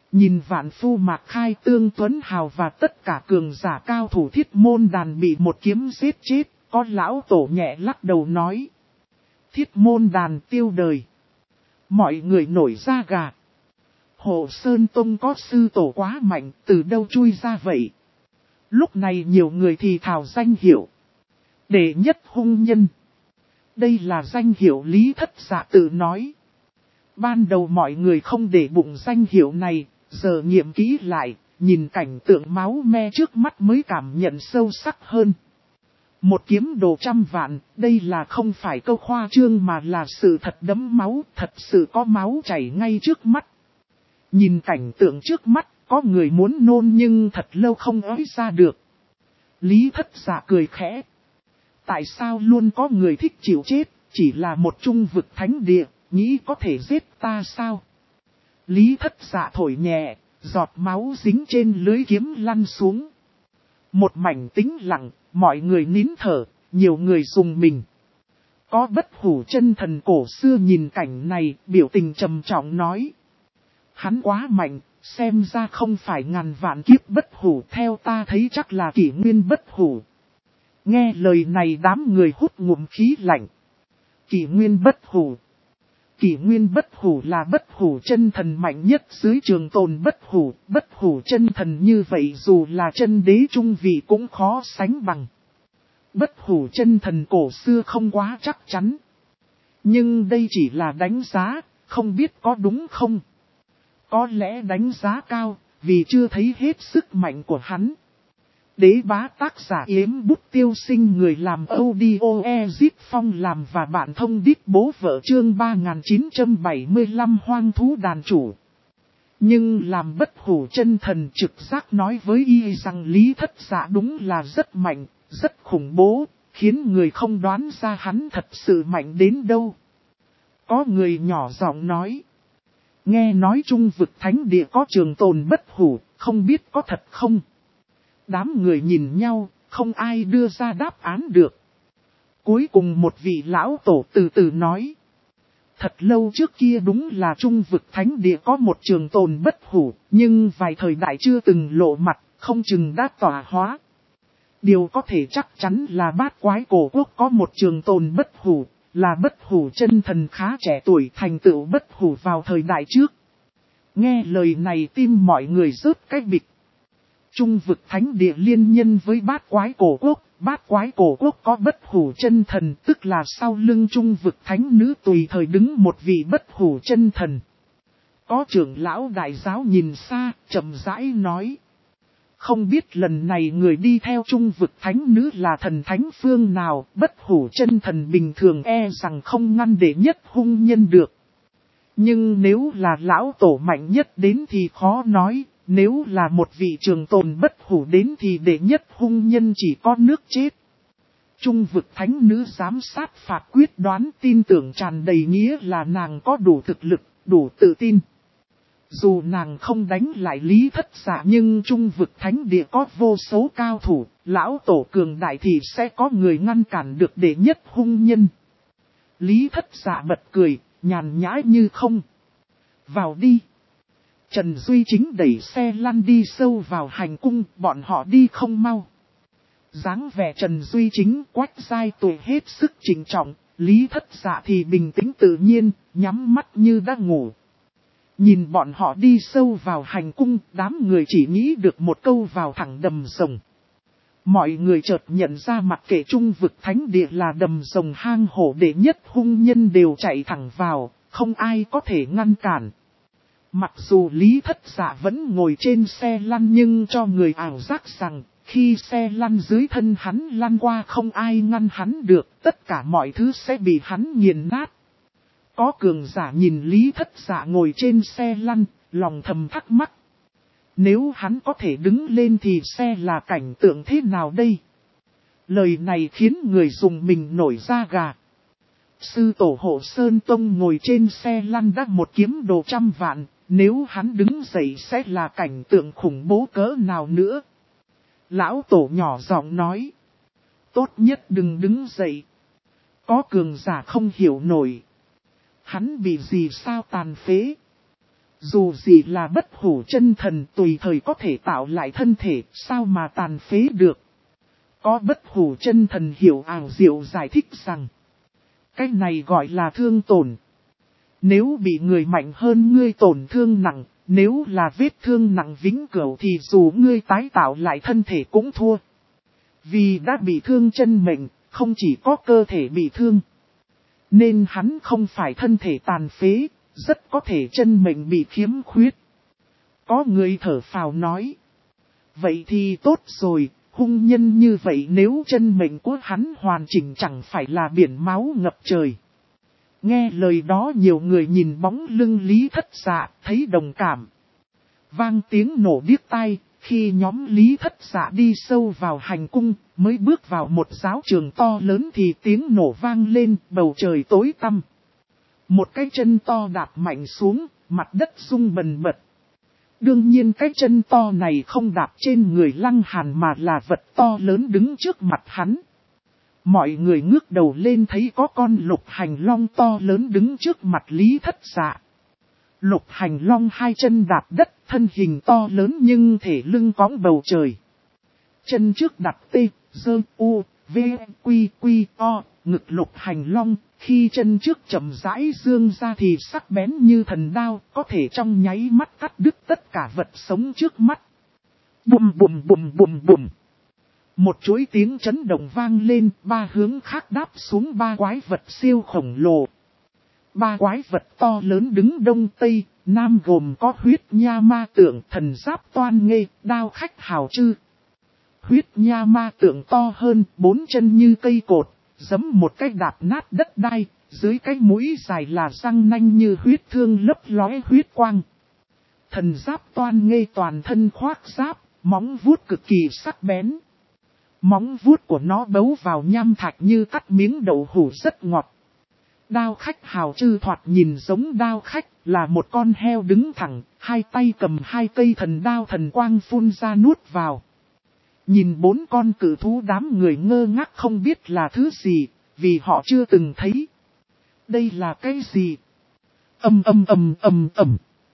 Nhìn vạn phu Mạc Khai, Tương Tuấn Hào và tất cả cường giả cao thủ Thiết Môn Đàn bị một kiếm giết chết, có lão tổ nhẹ lắc đầu nói. Thiết Môn Đàn tiêu đời. Mọi người nổi da gà. Hồ Sơn Tông có sư tổ quá mạnh, từ đâu chui ra vậy? Lúc này nhiều người thì thảo danh hiệu. Đệ nhất hung nhân. Đây là danh hiệu Lý Thất Dạ tự nói. Ban đầu mọi người không để bụng danh hiệu này, giờ nghiệm kỹ lại, nhìn cảnh tượng máu me trước mắt mới cảm nhận sâu sắc hơn. Một kiếm đồ 100 vạn, đây là không phải câu khoa trương mà là sự thật đẫm máu, thật sự có máu chảy ngay trước mắt. Nhìn cảnh tượng trước mắt, có người muốn nôn nhưng thật lâu không ói ra được. Lý Thất Dạ cười khẽ. Tại sao luôn có người thích chịu chết, chỉ là một trung vực thánh địa, nghĩ có thể giết ta sao? Lý Thất Dạ thổi nhẹ, giọt máu dính trên lưới kiếm lăn xuống. Một mảnh tĩnh lặng, mọi người nín thở, nhiều người rùng mình. Có Bất Hủ Chân Thần cổ xưa nhìn cảnh này, biểu tình trầm trọng nói. Hắn quá mạnh, xem ra không phải ngàn vạn kiếp bất hủ, theo ta thấy chắc là kỷ nguyên bất hủ. Nghe lời này đám người hút ngụm khí lạnh. Kỷ nguyên bất hủ. Kỷ nguyên bất hủ là bất hủ chân thần mạnh nhất dưới trường tồn bất hủ chân thần như vậy dù là chân đế trung vị cũng khó sánh bằng. Bất hủ chân thần cổ xưa không quá chắc chắn. Nhưng đây chỉ là đánh giá, không biết có đúng không? Có lẽ đánh giá cao, vì chưa thấy hết sức mạnh của hắn. Đế bá tác giả Yếm Bút Tiêu Sinh, người làm audio Ezip Phong làm và bạn thông đít bố vợ chương 3975 hoang thú đàn chủ. Nhưng làm bất hủ chân thần trực giác nói với y rằng Lý Thất Dạ đúng là rất mạnh, rất khủng bố, khiến người không đoán ra hắn thật sự mạnh đến đâu. Có người nhỏ giọng nói. Nghe nói trung vực thánh địa có trường tồn bất hủ, không biết có thật không? Đám người nhìn nhau, không ai đưa ra đáp án được. Cuối cùng một vị lão tổ từ từ nói. Thật lâu trước kia đúng là trung vực thánh địa có một trường tồn bất hủ, nhưng vài thời đại chưa từng lộ mặt, không chừng đã tỏa hóa. Điều có thể chắc chắn là Bát Quái Cổ Quốc có một trường tồn bất hủ, là bất hủ chân thần khá trẻ tuổi thành tựu bất hủ vào thời đại trước. Nghe lời này tim mọi người rớt cái bịch. Trung vực thánh địa liên nhân với Bát Quái Cổ Quốc, Bát Quái Cổ Quốc có bất hủ chân thần, tức là sau lưng trung vực thánh nữ tùy thời đứng một vị bất hủ chân thần. Có trưởng lão đại giáo nhìn xa, chậm rãi nói. Không biết lần này người đi theo trung vực thánh nữ là thần thánh phương nào, bất hủ chân thần bình thường e rằng không ngăn đệ nhất hung nhân được. Nhưng nếu là lão tổ mạnh nhất đến thì khó nói, nếu là một vị trường tồn bất hủ đến thì đệ nhất hung nhân chỉ có nước chết. Trung vực thánh nữ giám sát phạt quyết đoán, tin tưởng tràn đầy nghĩa là nàng có đủ thực lực, đủ tự tin. Dù nàng không đánh lại Lý Thất Dạ nhưng trung vực thánh địa có vô số cao thủ, lão tổ cường đại thì sẽ có người ngăn cản được đệ nhất hung nhân. Lý Thất Dạ bật cười, nhàn nhã như không. Vào đi. Trần Duy Chính đẩy xe lăn đi sâu vào hành cung, bọn họ đi không mau. Dáng vẻ Trần Duy Chính Quách Giai tuổi hết sức trịnh trọng, Lý Thất Dạ thì bình tĩnh tự nhiên, nhắm mắt như đang ngủ. Nhìn bọn họ đi sâu vào hành cung, đám người chỉ nghĩ được một câu vào thẳng đầm rồng. Mọi người chợt nhận ra mặc kệ trung vực thánh địa là đầm rồng hang hổ đệ nhất hung nhân đều chạy thẳng vào, không ai có thể ngăn cản. Mặc dù Lý Thất Dạ vẫn ngồi trên xe lăn nhưng cho người ảo giác rằng, khi xe lăn dưới thân hắn lăn qua không ai ngăn hắn được, tất cả mọi thứ sẽ bị hắn nghiền nát. Có cường giả nhìn Lý Thất Dạ ngồi trên xe lăn, lòng thầm thắc mắc. Nếu hắn có thể đứng lên thì sẽ là cảnh tượng thế nào đây? Lời này khiến người dùng mình nổi da gà. Sư tổ Hộ Sơn Tông ngồi trên xe lăn đã một kiếm đồ 100 vạn, nếu hắn đứng dậy sẽ là cảnh tượng khủng bố cỡ nào nữa? Lão tổ nhỏ giọng nói. Tốt nhất đừng đứng dậy. Có cường giả không hiểu nổi. Hắn bị gì sao tàn phế? Dù gì là bất hủ chân thần tùy thời có thể tạo lại thân thể, sao mà tàn phế được. Có bất hủ chân thần hiểu ảo diệu giải thích rằng, cái này gọi là thương tổn. Nếu bị người mạnh hơn ngươi tổn thương nặng, nếu là vết thương nặng vĩnh cửu thì dù ngươi tái tạo lại thân thể cũng thua. Vì đã bị thương chân mệnh, không chỉ có cơ thể bị thương. Nên hắn không phải thân thể tàn phế, rất có thể chân mệnh bị khiếm khuyết. Có người thở phào nói. Vậy thì tốt rồi, hung nhân như vậy nếu chân mệnh của hắn hoàn chỉnh chẳng phải là biển máu ngập trời. Nghe lời đó nhiều người nhìn bóng lưng Lý Thất Dạ, thấy đồng cảm. Vang tiếng nổ điếc tai, khi nhóm Lý Thất Dạ đi sâu vào hành cung, mới bước vào một giáo trường to lớn thì tiếng nổ vang lên, bầu trời tối tăm. Một cái chân to đạp mạnh xuống, mặt đất rung bần bật. Đương nhiên cái chân to này không đạp trên người Lăng Hàn mà là vật to lớn đứng trước mặt hắn. Mọi người ngước đầu lên thấy có con lục hành long to lớn đứng trước mặt Lý Thất Dạ. Lục hành long hai chân đạp đất, thân hình to lớn nhưng thể lưng cõng bầu trời. Chân trước đặt T, Dơ, U, V, Quy, Quy, O, ngực lục hành long. Khi chân trước chậm rãi dương ra thì sắc bén như thần đao, có thể trong nháy mắt cắt đứt tất cả vật sống trước mắt. Bùm bùm bùm bùm bùm. Một chuỗi tiếng chấn động vang lên, ba hướng khác đáp xuống ba quái vật siêu khổng lồ. Ba quái vật to lớn đứng đông tây, nam gồm có huyết nha ma tượng, thần giáp toan nghê, đao khách hào chư. Huyết nha ma tượng to hơn, bốn chân như cây cột, giẫm một cái đạp nát đất đai, dưới cái mũi dài là răng nanh như huyết thương lấp lóe huyết quang. Thần giáp toan nghê toàn thân khoác giáp, móng vuốt cực kỳ sắc bén. Móng vuốt của nó bấu vào nham thạch như cắt miếng đậu hũ rất ngọt. Đao khách hào chư thoạt nhìn giống đao khách, là một con heo đứng thẳng, hai tay cầm hai cây thần đao thần quang phun ra nuốt vào. Nhìn bốn con cự thú đám người ngơ ngác không biết là thứ gì, vì họ chưa từng thấy. Đây là cái gì? Ầm ầm ầm ầm ầm.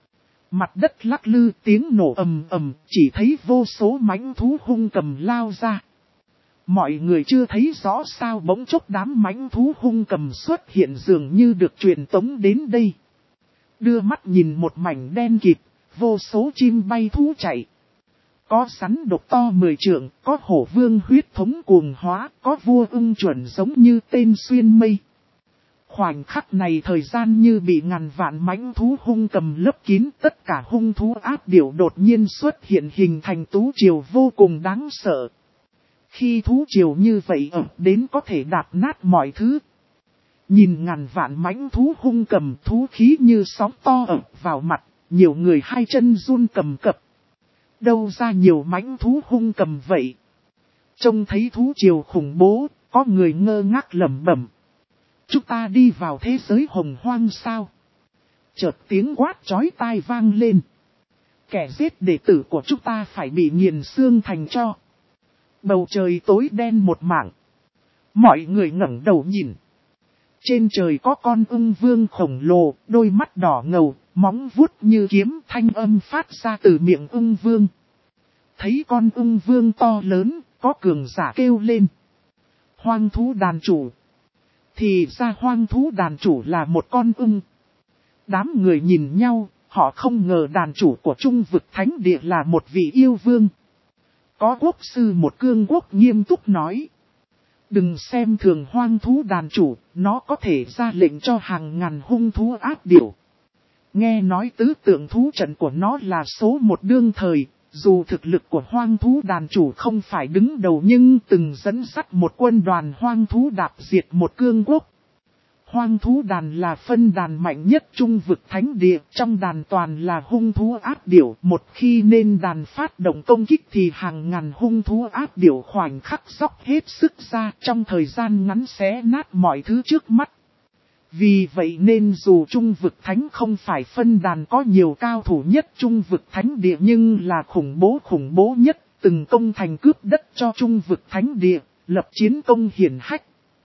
Mặt đất lắc lư tiếng nổ ầm ầm, chỉ thấy vô số mãnh thú hung cầm lao ra. Mọi người chưa thấy rõ sao bỗng chốc đám mãnh thú hung cầm xuất hiện dường như được truyền tống đến đây. Đưa mắt nhìn một mảnh đen kịt, vô số chim bay thú chạy. Có rắn độc to 10 trượng, có hổ vương huyết thống cuồng hóa, có vua ưng chuẩn giống như tên xuyên mây. Khoảnh khắc này thời gian như bị ngàn vạn mãnh thú hung cầm lấp kín, tất cả hung thú áp điểu đột nhiên xuất hiện hình thành thú triều vô cùng đáng sợ. Khi thú triều như vậy ập đến có thể đạp nát mọi thứ. Nhìn ngàn vạn mãnh thú hung cầm thú khí như sóng to ập vào mặt, nhiều người hai chân run cầm cập. Đâu ra nhiều mãnh thú hung cầm vậy? Trông thấy thú triều khủng bố, có người ngơ ngác lẩm bẩm. Chúng ta đi vào thế giới hồng hoang sao? Chợt tiếng quát chói tai vang lên. Kẻ giết đệ tử của chúng ta phải bị nghiền xương thành tro. Bầu trời tối đen một mảng. Mọi người ngẩng đầu nhìn. Trên trời có con ưng vương khổng lồ, đôi mắt đỏ ngầu, móng vuốt như kiếm, thanh âm phát ra từ miệng ưng vương. Thấy con ưng vương to lớn, có cường giả kêu lên. Hoang thú đàn chủ. Thì ra hoang thú đàn chủ là một con ưng. Đám người nhìn nhau, họ không ngờ đàn chủ của Trung vực thánh địa là một vị yêu vương. Có quốc sư một cương quốc nghiêm túc nói. Đừng xem thường hoang thú đàn chủ, nó có thể ra lệnh cho hàng ngàn hung thú áp điểu. Nghe nói tứ tượng thú trận của nó là số một đương thời, dù thực lực của hoang thú đàn chủ không phải đứng đầu nhưng từng dẫn dắt một quân đoàn hoang thú đạp diệt một cương quốc. Hoang thú đàn là phân đàn mạnh nhất Trung vực thánh địa, trong đàn toàn là hung thú áp điểu. Một khi nên đàn phát động công kích thì hàng ngàn hung thú áp điểu khoảnh khắc dốc hết sức ra trong thời gian ngắn xé nát mọi thứ trước mắt. Vì vậy nên dù Trung vực thánh không phải phân đàn có nhiều cao thủ nhất Trung vực thánh địa nhưng là khủng bố nhất, từng công thành cướp đất cho Trung vực thánh địa, lập chiến công hiển hách.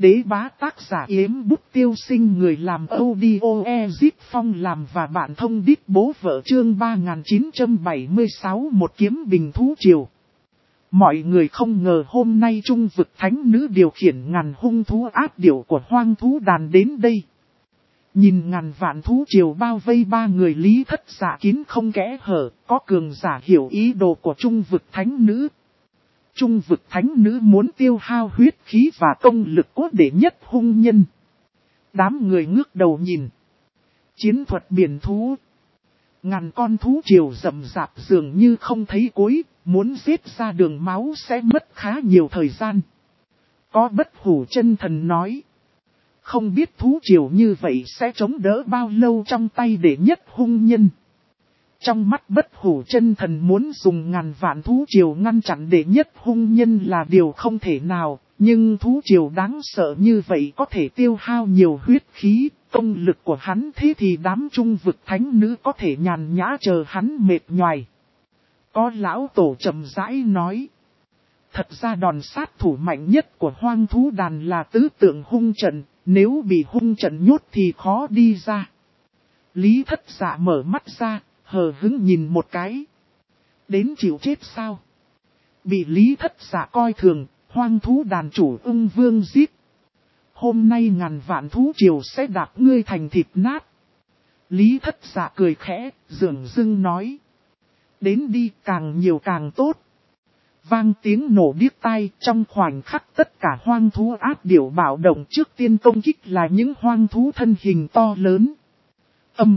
Đế bá tác giả Yếm Bút Tiêu Sinh, người làm audio Ezip Phong làm và bạn thông đít bố vợ, chương 3976, một kiếm bình thú triều. Mọi người không ngờ hôm nay trung vực thánh nữ điều khiển ngàn hung thú ác điểu của hoang thú đàn đến đây. Nhìn ngàn vạn thú triều bao vây ba người Lý Thất Dạ kín không kẽ hở, có cường giả hiểu ý đồ của trung vực thánh nữ. Trung vực thánh nữ muốn tiêu hao huyết khí và công lực của đệ nhất hung nhân. Đám người ngước đầu nhìn. Chiến thuật biển thú. Ngàn con thú triều rậm rạp dường như không thấy cuối, muốn giết ra đường máu sẽ mất khá nhiều thời gian. Có Bất Hủ Chân Thần nói. Không biết thú triều như vậy sẽ chống đỡ bao lâu trong tay đệ nhất hung nhân. Trong mắt Bất Hủ Chân Thần muốn dùng ngàn vạn thú triều ngăn chặn đệ nhất hung nhân là điều không thể nào, nhưng thú triều đáng sợ như vậy có thể tiêu hao nhiều huyết khí, công lực của hắn thế thì đám trung vực thánh nữ có thể nhàn nhã chờ hắn mệt nhoài. Có lão tổ chậm rãi nói. Thật ra đòn sát thủ mạnh nhất của hoang thú đàn là tứ tượng hung trận, nếu bị hung trận nhốt thì khó đi ra. Lý Thất Dạ mở mắt ra, hờ hững nhìn một cái. Đến chịu chết sao? Bị Lý Thất Dạ coi thường, hoang thú đàn chủ Ưng Vương giết. Hôm nay ngàn vạn thú triều sẽ đạp ngươi thành thịt nát. Lý Thất Dạ cười khẽ, dửng dưng nói. Đến đi, càng nhiều càng tốt. Vang tiếng nổ điếc tai, trong khoảnh khắc tất cả hoang thú ác điểu bạo động, trước tiên công kích là những hoang thú thân hình to lớn. Ầm.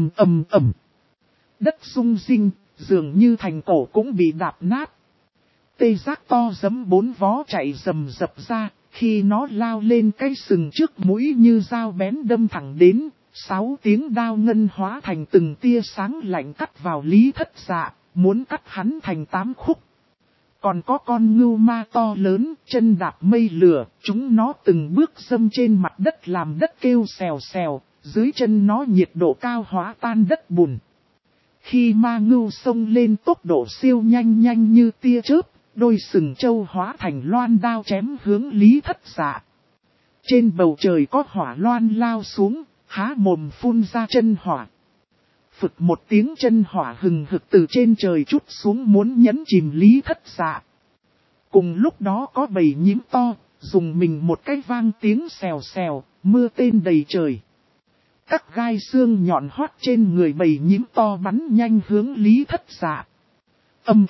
Đất rung rinh, dường như thành cổ cũng bị đạp nát. Tê giác to giấm bốn vó chạy rầm rập ra, khi nó lao lên cái sừng trước mũi như dao bén đâm thẳng đến, 6 tiếng đao ngân hóa thành từng tia sáng lạnh cắt vào Lý Thất Dạ, muốn cắt hắn thành 8 khúc. Còn có con ngưu ma to lớn, chân đạp mây lửa, chúng nó từng bước dâm trên mặt đất làm đất kêu xèo xèo, dưới chân nó nhiệt độ cao hóa tan đất bùn. Khi ma ngưu xông lên tốc độ siêu nhanh như tia chớp, đôi sừng trâu hóa thành loan đao chém hướng Lý Thất Dạ. Trên bầu trời có hỏa loan lao xuống, há mồm phun ra chân hỏa. Phực một tiếng, chân hỏa hừng hực từ trên trời trút xuống muốn nhấn chìm Lý Thất Dạ. Cùng lúc đó có bầy nhím to, dùng mình một cái vang tiếng xèo xèo, mưa tên đầy trời. Các gai xương nhọn hoắt trên người bầy nhím to bắn nhanh hướng Lý Thất Dạ. Ầm.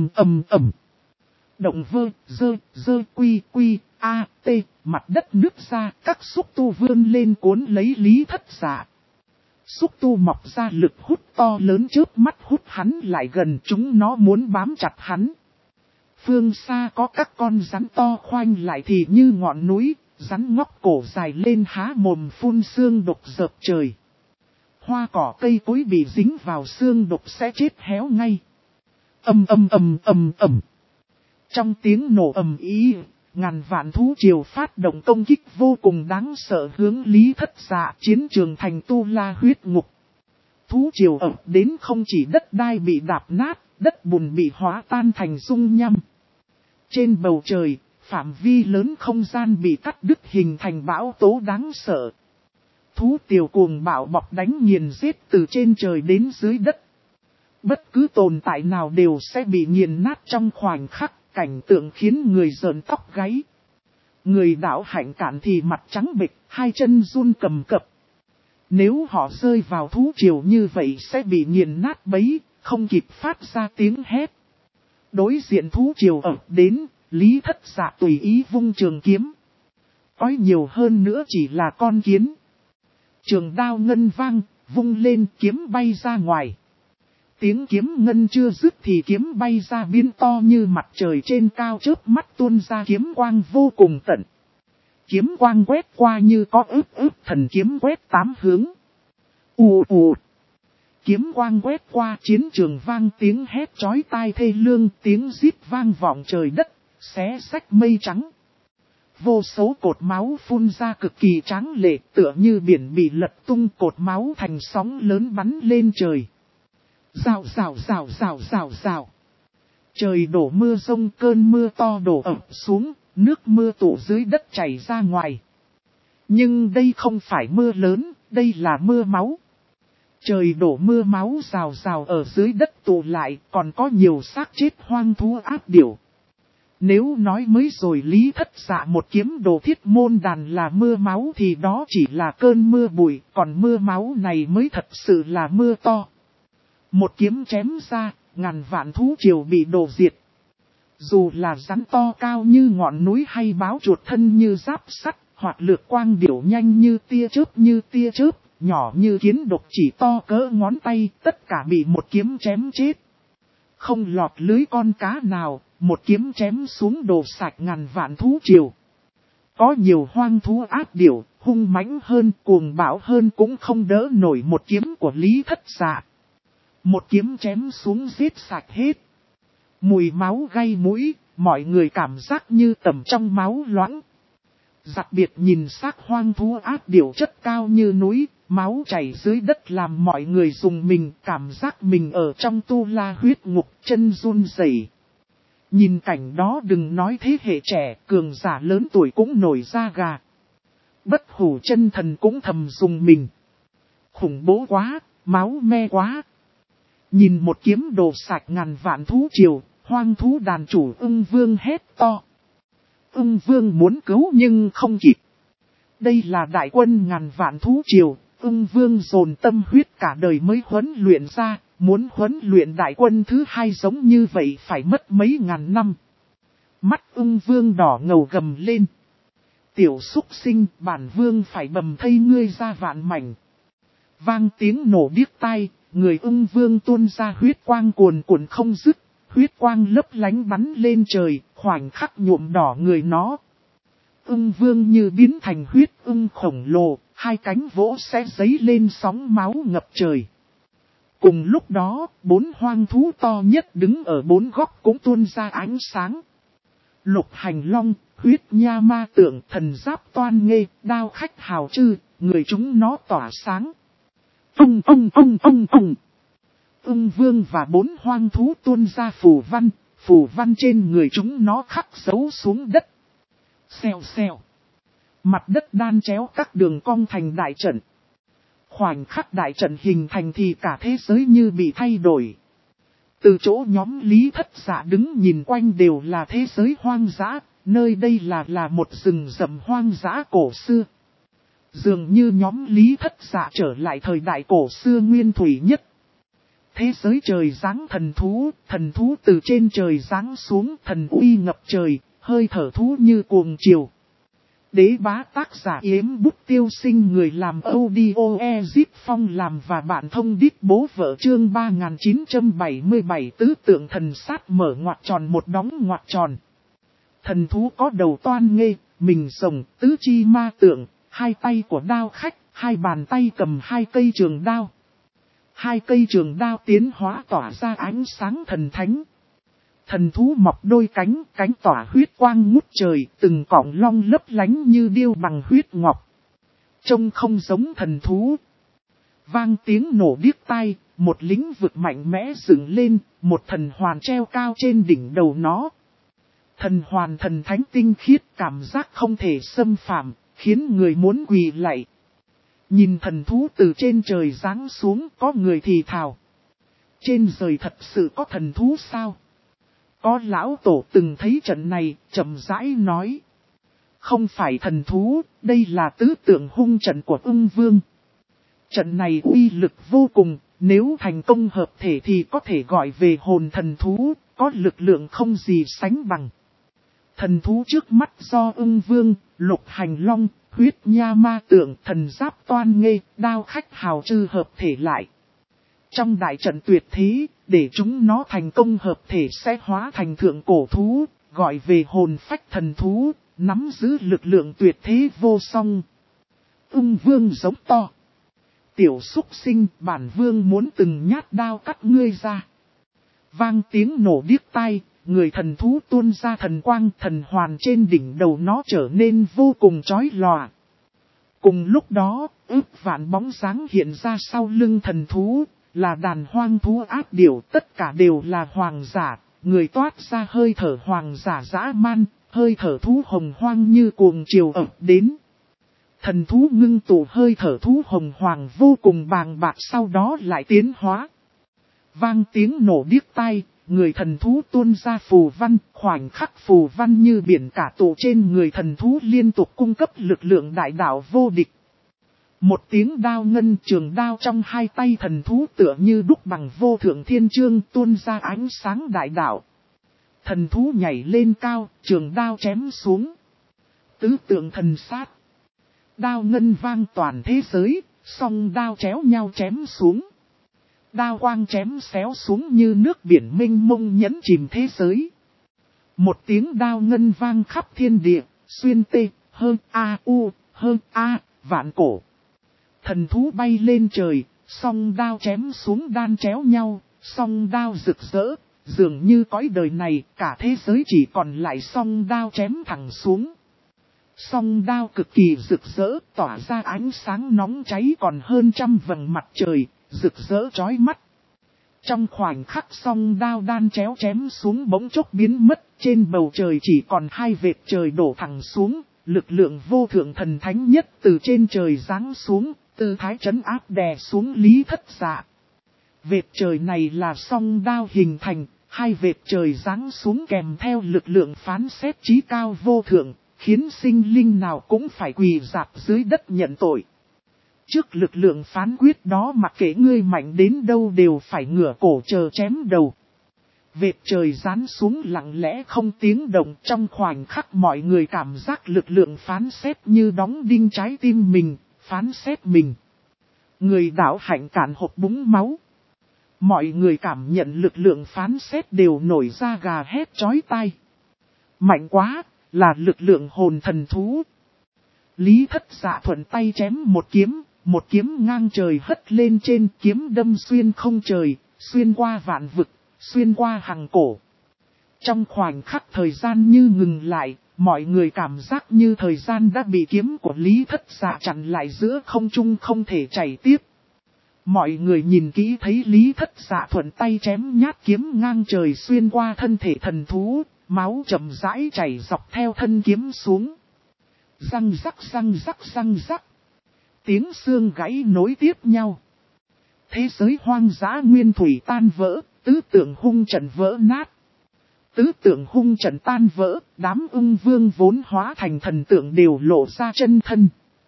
Động vơ, dơ quy, a, t, mặt đất nứt ra, các xúc tu vươn lên cuốn lấy Lý Thất Dạ. Xúc tu mọc ra lực hút to lớn chớp mắt hút hắn lại gần, chúng nó muốn bám chặt hắn. Phương xa có các con rắn to khoanh lại thì như ngọn núi, rắn ngóc cổ dài lên há mồm phun xương độc dợp trời. Hoa cỏ cây cối bị dính vào xương độc sẽ chết héo ngay. Ầm. Trong tiếng nổ ầm ĩ, ngàn vạn thú triều phát động công kích vô cùng đáng sợ hướng Lý Thất Dạ, chiến trường thành tu la huyết ngục. Thú triều ập đến không chỉ đất đai bị đạp nát, đất bùn bị hóa tan thành dung nhăm. Trên bầu trời, phạm vi lớn không gian bị cắt đứt hình thành bão tố đáng sợ. Thú triều cuồng bạo bọc đánh nghiền giết từ trên trời đến dưới đất. Bất cứ tồn tại nào đều sẽ bị nghiền nát trong khoảnh khắc. Cảnh tượng khiến người rợn tóc gáy. Người đạo hạnh cản thì mặt trắng bệch, hai chân run cầm cập. Nếu họ rơi vào thú triều như vậy sẽ bị nghiền nát bấy, không kịp phát ra tiếng hét. Đối diện thú triều ập đến, Lý Thất Dạ tùy ý vung trường kiếm. Có nhiều hơn nữa chỉ là con kiến. Trường đao ngân vang, vung lên kiếm bay ra ngoài. Tiếng kiếm ngân chưa dứt thì kiếm bay ra biến to như mặt trời trên cao, chớp mắt tuôn ra kiếm quang vô cùng tận. Kiếm quang quét qua như có ức thần kiếm quét 8 hướng. Ù. Kiếm quang quét qua, chiến trường vang tiếng hét chói tai thê lương, tiếng rít vang vọng trời đất, xé xách mây trắng. Vô số cột máu phun ra cực kỳ tráng lệ, tựa như biển bị lật tung, cột máu thành sóng lớn bắn lên trời. Rào. Trời đổ mưa rông, cơn mưa to đổ ập xuống, nước mưa tụ dưới đất chảy ra ngoài. Nhưng đây không phải mưa lớn, đây là mưa máu. Trời đổ mưa máu rào rào ở dưới đất tụ lại, còn có nhiều xác chết hoang thú ác điểu. Nếu nói mới rồi Lý Thất Dạ một kiếm đồ thiết môn đàn là mưa máu thì đó chỉ là cơn mưa bụi, còn mưa máu này mới thật sự là mưa to. Một kiếm chém ra, ngàn vạn thú triều bị đổ diệt. Dù là rắn to cao như ngọn núi hay báo chuột thân như giáp sắt, hoặc lược quang điểu nhanh như tia chớp, nhỏ như kiến độc chỉ to cỡ ngón tay, tất cả bị một kiếm chém chết. Không lọt lưới con cá nào, một kiếm chém xuống đổ sạch ngàn vạn thú triều. Có nhiều hoang thú ác điểu, hung mãnh hơn, cuồng bạo hơn cũng không đỡ nổi một kiếm của Lý Thất Dạ. Một kiếm chém xuống giết sạch hết. Mùi máu gay mũi, mọi người cảm giác như tẩm trong máu loãng. Đặc biệt nhìn xác hoang thú ác điểu chất cao như núi, máu chảy dưới đất làm mọi người dùng mình, cảm giác mình ở trong tu la huyết ngục, chân run rẩy. Nhìn cảnh đó đừng nói thế hệ trẻ, cường giả lớn tuổi cũng nổi da gà. Bất hủ chân thần cũng thầm dùng mình. Khủng bố quá, máu me quá. Nhìn một kiếm đồ sạch ngàn vạn thú triều, hoang thú đàn chủ Ưng Vương hét to. Ưng Vương muốn cứu nhưng không kịp. Đây là đại quân ngàn vạn thú triều, Ưng Vương dồn tâm huyết cả đời mới huấn luyện ra, muốn huấn luyện đại quân thứ hai giống như vậy phải mất mấy ngàn năm. Mắt Ưng Vương đỏ ngầu gầm lên. Tiểu súc sinh, bản vương phải bầm thây ngươi ra vạn mảnh. Vang tiếng nổ điếc tai, người Ưng Vương tuôn ra huyết quang cuồn cuộn không dứt, huyết quang lấp lánh bắn lên trời, khoảnh khắc nhuộm đỏ người nó. Ưng Vương như biến thành huyết ưng khổng lồ, hai cánh vỗ xé giấy lên sóng máu ngập trời. Cùng lúc đó, bốn hoang thú to nhất đứng ở bốn góc cũng tuôn ra ánh sáng. Lục hành long, huyết nha ma tượng, thần giáp toan nghê, đao khách hào chư, người chúng nó tỏa sáng. Ưng Vương và bốn hoang thú tuôn ra phù văn trên người chúng nó khắc dấu xuống đất. Xèo xèo. Mặt đất đan chéo các đường cong thành đại trận. Khoảnh khắc đại trận hình thành thì cả thế giới như bị thay đổi. Từ chỗ nhóm Lý Thất Dạ đứng nhìn quanh đều là thế giới hoang dã, nơi đây là một rừng rậm hoang dã cổ xưa. Dường như nhóm Lý Thất Dạ trở lại thời đại cổ xưa nguyên thủy nhất. Thế giới trời giáng thần thú từ trên trời giáng xuống, thần uy ngập trời, hơi thở thú như cuồng chiều. Đế bá tác giả Yếm Bút Tiêu Sinh, người làm audio Zip Phong làm và bạn thông đít bố vợ, chương 3977 tứ tượng thần sát mở ngoặc tròn một đóng ngoặc tròn. Thần thú có đầu toan nghê, mình rồng, tứ chi ma tượng, hai tay của đao khách, hai bàn tay cầm hai cây trường đao. Hai cây trường đao tiến hóa tỏa ra ánh sáng thần thánh. Thần thú mọc đôi cánh, cánh tỏa huyết quang ngút trời, từng cọng long lấp lánh như điêu bằng huyết ngọc. Trông không giống thần thú. Vang tiếng nổ điếc tai, một lĩnh vực mạnh mẽ dựng lên, một thần hoàn treo cao trên đỉnh đầu nó. Thần hoàn thần thánh tinh khiết, cảm giác không thể xâm phạm, khiến người muốn quỳ lạy. Nhìn thần thú từ trên trời giáng xuống, có người thì thào. Trên trời thật sự có thần thú sao? Có lão tổ từng thấy trận này, chậm rãi nói. Không phải thần thú, đây là tứ tượng hung trận của Ưng Vương. Trận này uy lực vô cùng, nếu thành công hợp thể thì có thể gọi về hồn thần thú, có lực lượng không gì sánh bằng. Thần thú trước mắt do Ưng Vương, Lục Hành Long, huyết nha ma tượng, thần giáp toan nghê, đao khách hào chư hợp thể lại. Trong đại trận tuyệt thế, để chúng nó thành công hợp thể sẽ hóa thành thượng cổ thú, gọi về hồn phách thần thú, nắm giữ lực lượng tuyệt thế vô song. Ưng Vương giống to. Tiểu súc sinh, bản vương muốn từng nhát đao cắt ngươi ra. Vang tiếng nổ điếc tai, người thần thú tuôn ra thần quang, thần hoàn trên đỉnh đầu nó trở nên vô cùng chói lòa. Cùng lúc đó, ước vạn bóng dáng hiện ra sau lưng thần thú, là đàn hoang thú ác điểu, tất cả đều là hoàng giả, người toát ra hơi thở hoàng giả dã man, hơi thở thú hồng hoang như cuồng triều ập đến. Thần thú ngưng tụ hơi thở thú hồng hoàng vô cùng bàng bạc, sau đó lại tiến hóa. Vang tiếng nổ điếc tai, người thần thú tuôn ra phù văn, khoảnh khắc phù văn như biển cả tụ trên người thần thú liên tục cung cấp lực lượng đại đạo vô địch. Một tiếng đao ngân, trường đao trong hai tay thần thú tựa như đúc bằng vô thượng thiên chương tuôn ra ánh sáng đại đạo. Thần thú nhảy lên cao, trường đao chém xuống. Tứ tượng thần sát. Đao ngân vang toàn thế giới, song đao chéo nhau chém xuống. Đao quang chém xéo xuống như nước biển mênh mông nhấn chìm thế giới. Một tiếng đao ngân vang khắp thiên địa, xuyên tê, hơn a u, hơn a, vạn cổ. Thần thú bay lên trời, song đao chém xuống đan chéo nhau, song đao rực rỡ, dường như cõi đời này cả thế giới chỉ còn lại song đao chém thẳng xuống. Song đao cực kỳ rực rỡ, tỏa ra ánh sáng nóng cháy còn hơn trăm vầng mặt trời, rực rỡ chói mắt. Trong khoảnh khắc song đao đan chéo chém xuống bỗng chốc biến mất, trên bầu trời chỉ còn hai vệt trời đổ thẳng xuống, lực lượng vô thượng thần thánh nhất từ trên trời giáng xuống, tư thái trấn áp đè xuống Lý Thất Dạ. Vệt trời này là song đao hình thành, hai vệt trời giáng xuống kèm theo lực lượng phán xét chí cao vô thượng, khiến sinh linh nào cũng phải quỳ rạp dưới đất nhận tội. Trước lực lượng phán quyết đó mặc kệ ngươi mạnh đến đâu đều phải ngửa cổ chờ chém đầu. Vệt trời giáng xuống lặng lẽ không tiếng động, trong khoảnh khắc mọi người cảm giác lực lượng phán xét như đóng đinh trái tim mình, phán xét mình. Người đạo hạnh cạn hộc búng máu. Mọi người cảm nhận lực lượng phán xét đều nổi da gà hét chói tai. Mạnh quá, là lực lượng hồn thần thú. Lý Thất Dạ thuận tay chém một kiếm ngang trời hất lên trên, kiếm đâm xuyên không trời, xuyên qua vạn vực, xuyên qua hằng cổ. Trong khoảnh khắc thời gian như ngừng lại, mọi người cảm giác như thời gian đã bị kiếm của Lý Thất Dạ chặn lại giữa không trung không thể chảy tiếp. Mọi người nhìn kỹ thấy Lý Thất Dạ thuận tay chém nhát kiếm ngang trời xuyên qua thân thể thần thú, máu chậm rãi chảy dọc theo thân kiếm xuống. Răng rắc răng rắc răng rắc. Tiếng xương gãy nối tiếp nhau. Thế giới hoang dã nguyên thủy tan vỡ, tứ tượng hung trận vỡ nát. Tứ tượng hung trận tan vỡ, đám ưng vương vốn hóa thành thần tượng đều lộ ra chân thân.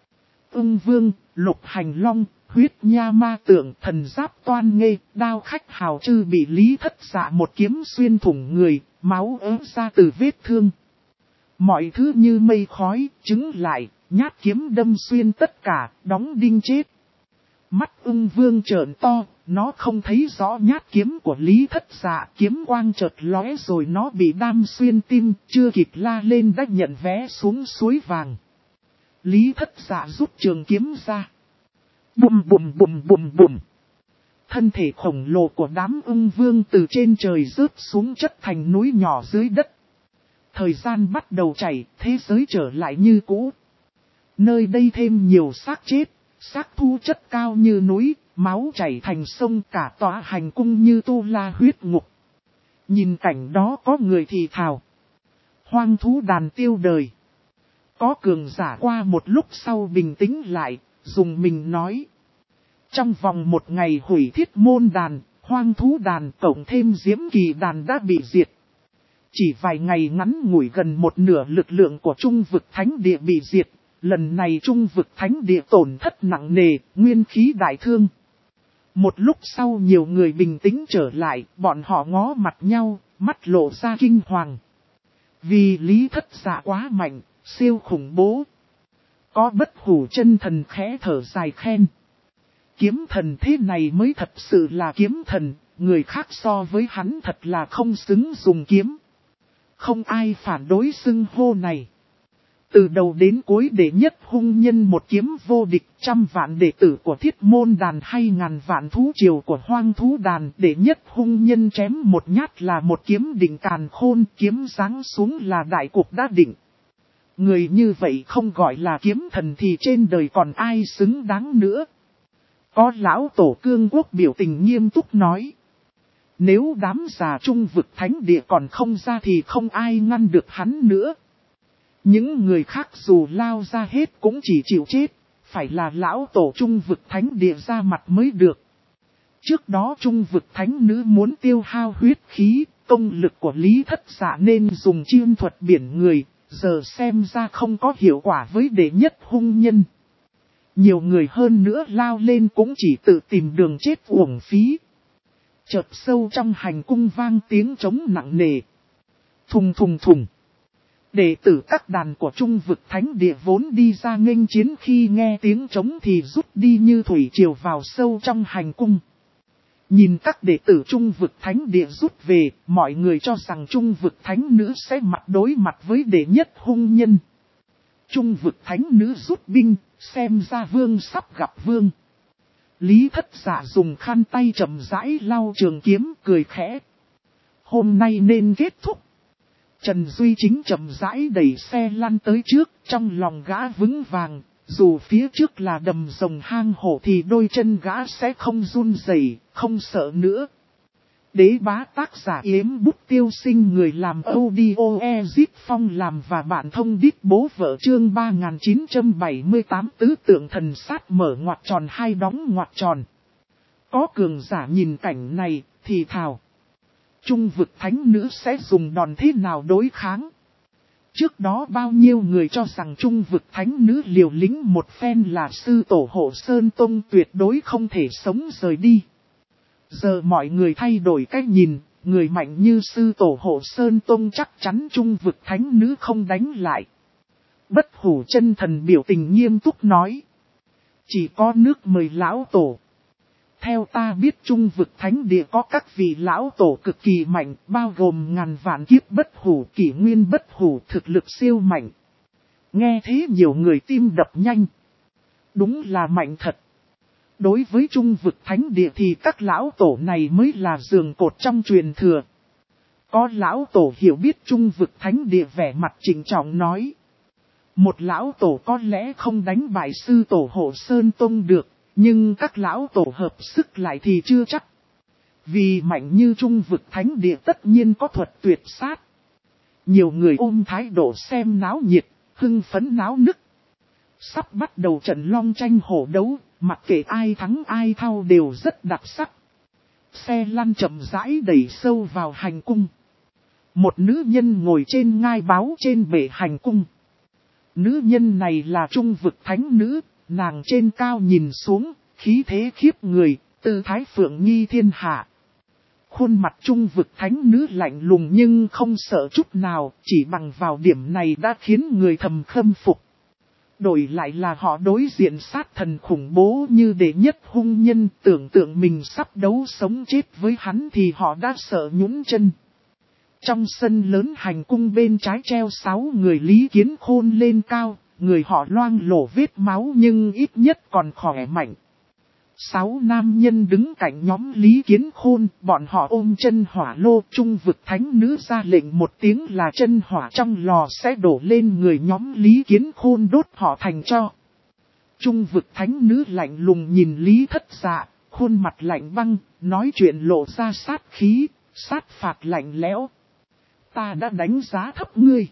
Ưng vương, lục hành long, huyết nha ma tượng, thần giáp toan nghê, đao khách hào chư bị Lý Thất Dạ một kiếm xuyên thủng người, máu ớ ra từ vết thương. Mọi thứ như mây khói, chứng lại, nhát kiếm đâm xuyên tất cả, đóng đinh chết. Mắt ưng vương trợn to, nó không thấy rõ nhát kiếm của Lý Thất Dạ, kiếm quang chợt lóe rồi nó bị đâm xuyên tim, chưa kịp la lên đã nhận vé xuống suối vàng. Lý Thất Dạ rút trường kiếm ra. Bùm bùm bùm bùm bùm. Thân thể khổng lồ của đám ưng vương từ trên trời rớt xuống chất thành núi nhỏ dưới đất. Thời gian bắt đầu chảy, thế giới trở lại như cũ. Nơi đây thêm nhiều xác chết, xác thu chất cao như núi, máu chảy thành sông, cả tòa hành cung như tu la huyết ngục. Nhìn cảnh đó có người thì thào. Hoang thú đàn tiêu đời. Có cường giả qua một lúc sau bình tĩnh lại, dùng mình nói. Trong vòng một ngày hủy thiết môn đàn, hoang thú đàn cộng thêm diễm kỳ đàn đã bị diệt. Chỉ vài ngày ngắn ngủi gần một nửa lực lượng của trung vực thánh địa bị diệt. Lần này trung vực thánh địa tổn thất nặng nề, nguyên khí đại thương. Một lúc sau nhiều người bình tĩnh trở lại, bọn họ ngó mặt nhau, mắt lộ ra kinh hoàng. Vì Lý Thất Dạ quá mạnh, siêu khủng bố. Có bất hủ chân thần khẽ thở dài khen. Kiếm thần thế này mới thật sự là kiếm thần, người khác so với hắn thật là không xứng dùng kiếm. Không ai phản đối xưng hô này. Từ đầu đến cuối đệ nhất hung nhân một kiếm vô địch, 100 vạn đệ tử của thiết môn đàn hay ngàn vạn thú triều của hoang thú đàn, đệ nhất hung nhân chém một nhát là một kiếm định càn khôn, kiếm giáng xuống là đại cục đã định. Người như vậy không gọi là kiếm thần thì trên đời còn ai xứng đáng nữa. Có lão tổ cương quốc biểu tình nghiêm túc nói. Nếu đám già trung vực thánh địa còn không ra thì không ai ngăn được hắn nữa. Những người khác dù lao ra hết cũng chỉ chịu chết, phải là lão tổ Trung Vực Thánh Địa ra mặt mới được. Trước đó Trung Vực Thánh Nữ muốn tiêu hao huyết khí, công lực của Lý Thất Dạ nên dùng chiêm thuật biển người, giờ xem ra không có hiệu quả với đệ nhất hung nhân. Nhiều người hơn nữa lao lên cũng chỉ tự tìm đường chết uổng phí. Chợt sâu trong hành cung vang tiếng trống nặng nề. Thùng thùng thùng. Đệ tử các đàn của Trung Vực Thánh Địa vốn đi ra nghênh chiến khi nghe tiếng trống thì rút đi như thủy triều vào sâu trong hành cung. Nhìn các đệ tử Trung Vực Thánh Địa rút về, mọi người cho rằng Trung Vực Thánh Nữ sẽ đối mặt với đệ nhất hung nhân. Trung Vực Thánh Nữ rút binh, xem ra vương sắp gặp vương. Lý Thất Dạ dùng khăn tay chậm rãi lau trường kiếm cười khẽ. Hôm nay nên kết thúc. Trần Duy Chính chậm rãi đẩy xe lăn tới trước, trong lòng gã vững vàng, dù phía trước là đầm rồng hang hổ thì đôi chân gã sẽ không run rẩy, không sợ nữa. Đế bá tác giả Yếm Bút Tiêu Sinh, người làm audio Ezip Phong làm và bạn thông đít bố vợ, chương 3978 tứ tượng thần sát mở ngoặc tròn hai đóng ngoặc tròn. Có cường giả nhìn cảnh này thì thào. Trung Vực Thánh Nữ sẽ dùng đòn thế nào đối kháng? Trước đó bao nhiêu người cho rằng Trung Vực Thánh Nữ liều lĩnh một phen là sư tổ Hộ Sơn Tông tuyệt đối không thể sống rời đi. Giờ mọi người thay đổi cách nhìn, người mạnh như sư tổ Hộ Sơn Tông chắc chắn Trung Vực Thánh Nữ không đánh lại. Bất Hủ Chân Thần biểu tình nghiêm túc nói. Chỉ có nước mời lão tổ. Theo ta biết Trung Vực Thánh Địa có các vị lão tổ cực kỳ mạnh, bao gồm ngàn vạn kiếp bất hủ, kỷ nguyên bất hủ, thực lực siêu mạnh. Nghe thế nhiều người tim đập nhanh. Đúng là mạnh thật. Đối với Trung Vực Thánh Địa thì các lão tổ này mới là giường cột trong truyền thừa. Có lão tổ hiểu biết Trung Vực Thánh Địa vẻ mặt trịnh trọng nói. Một lão tổ có lẽ không đánh bại sư tổ Hộ Sơn Tông được. Nhưng các lão tổ hợp sức lại thì chưa chắc. Vì mạnh như Trung Vực Thánh Địa tất nhiên có thuật tuyệt sát. Nhiều người ôm thái độ xem náo nhiệt, hưng phấn náo nức. Sắp bắt đầu trận long tranh hổ đấu, mặc kệ ai thắng ai thua đều rất đặc sắc. Xe lăn chậm rãi đẩy sâu vào hành cung. Một nữ nhân ngồi trên ngai báu trên bệ hành cung. Nữ nhân này là Trung Vực Thánh Nữ. Nàng trên cao nhìn xuống, khí thế khiếp người, tư thái phượng nghi thiên hạ. Khuôn mặt Trung Vực Thánh Nữ lạnh lùng nhưng không sợ chút nào, chỉ bằng vào điểm này đã khiến người thầm khâm phục. Đổi lại là họ đối diện sát thần khủng bố như đệ nhất hung nhân, tưởng tượng mình sắp đấu sống chết với hắn thì họ đã sợ nhũn chân. Trong sân lớn hành cung bên trái treo 6 người Lý Kiến Khôn lên cao. Người họ loang lổ vết máu nhưng ít nhất còn khỏe mạnh. 6 nam nhân đứng cạnh nhóm Lý Kiến Khôn, bọn họ ôm chân hỏa lô. Trung Vực Thánh Nữ ra lệnh một tiếng là chân hỏa trong lò sẽ đổ lên người nhóm Lý Kiến Khôn đốt họ thành tro. Trung Vực Thánh Nữ lạnh lùng nhìn Lý Thất Dạ, khuôn mặt lạnh băng, nói chuyện lộ ra sát khí, sát phạt lạnh lẽo. Ta đã đánh giá thấp ngươi.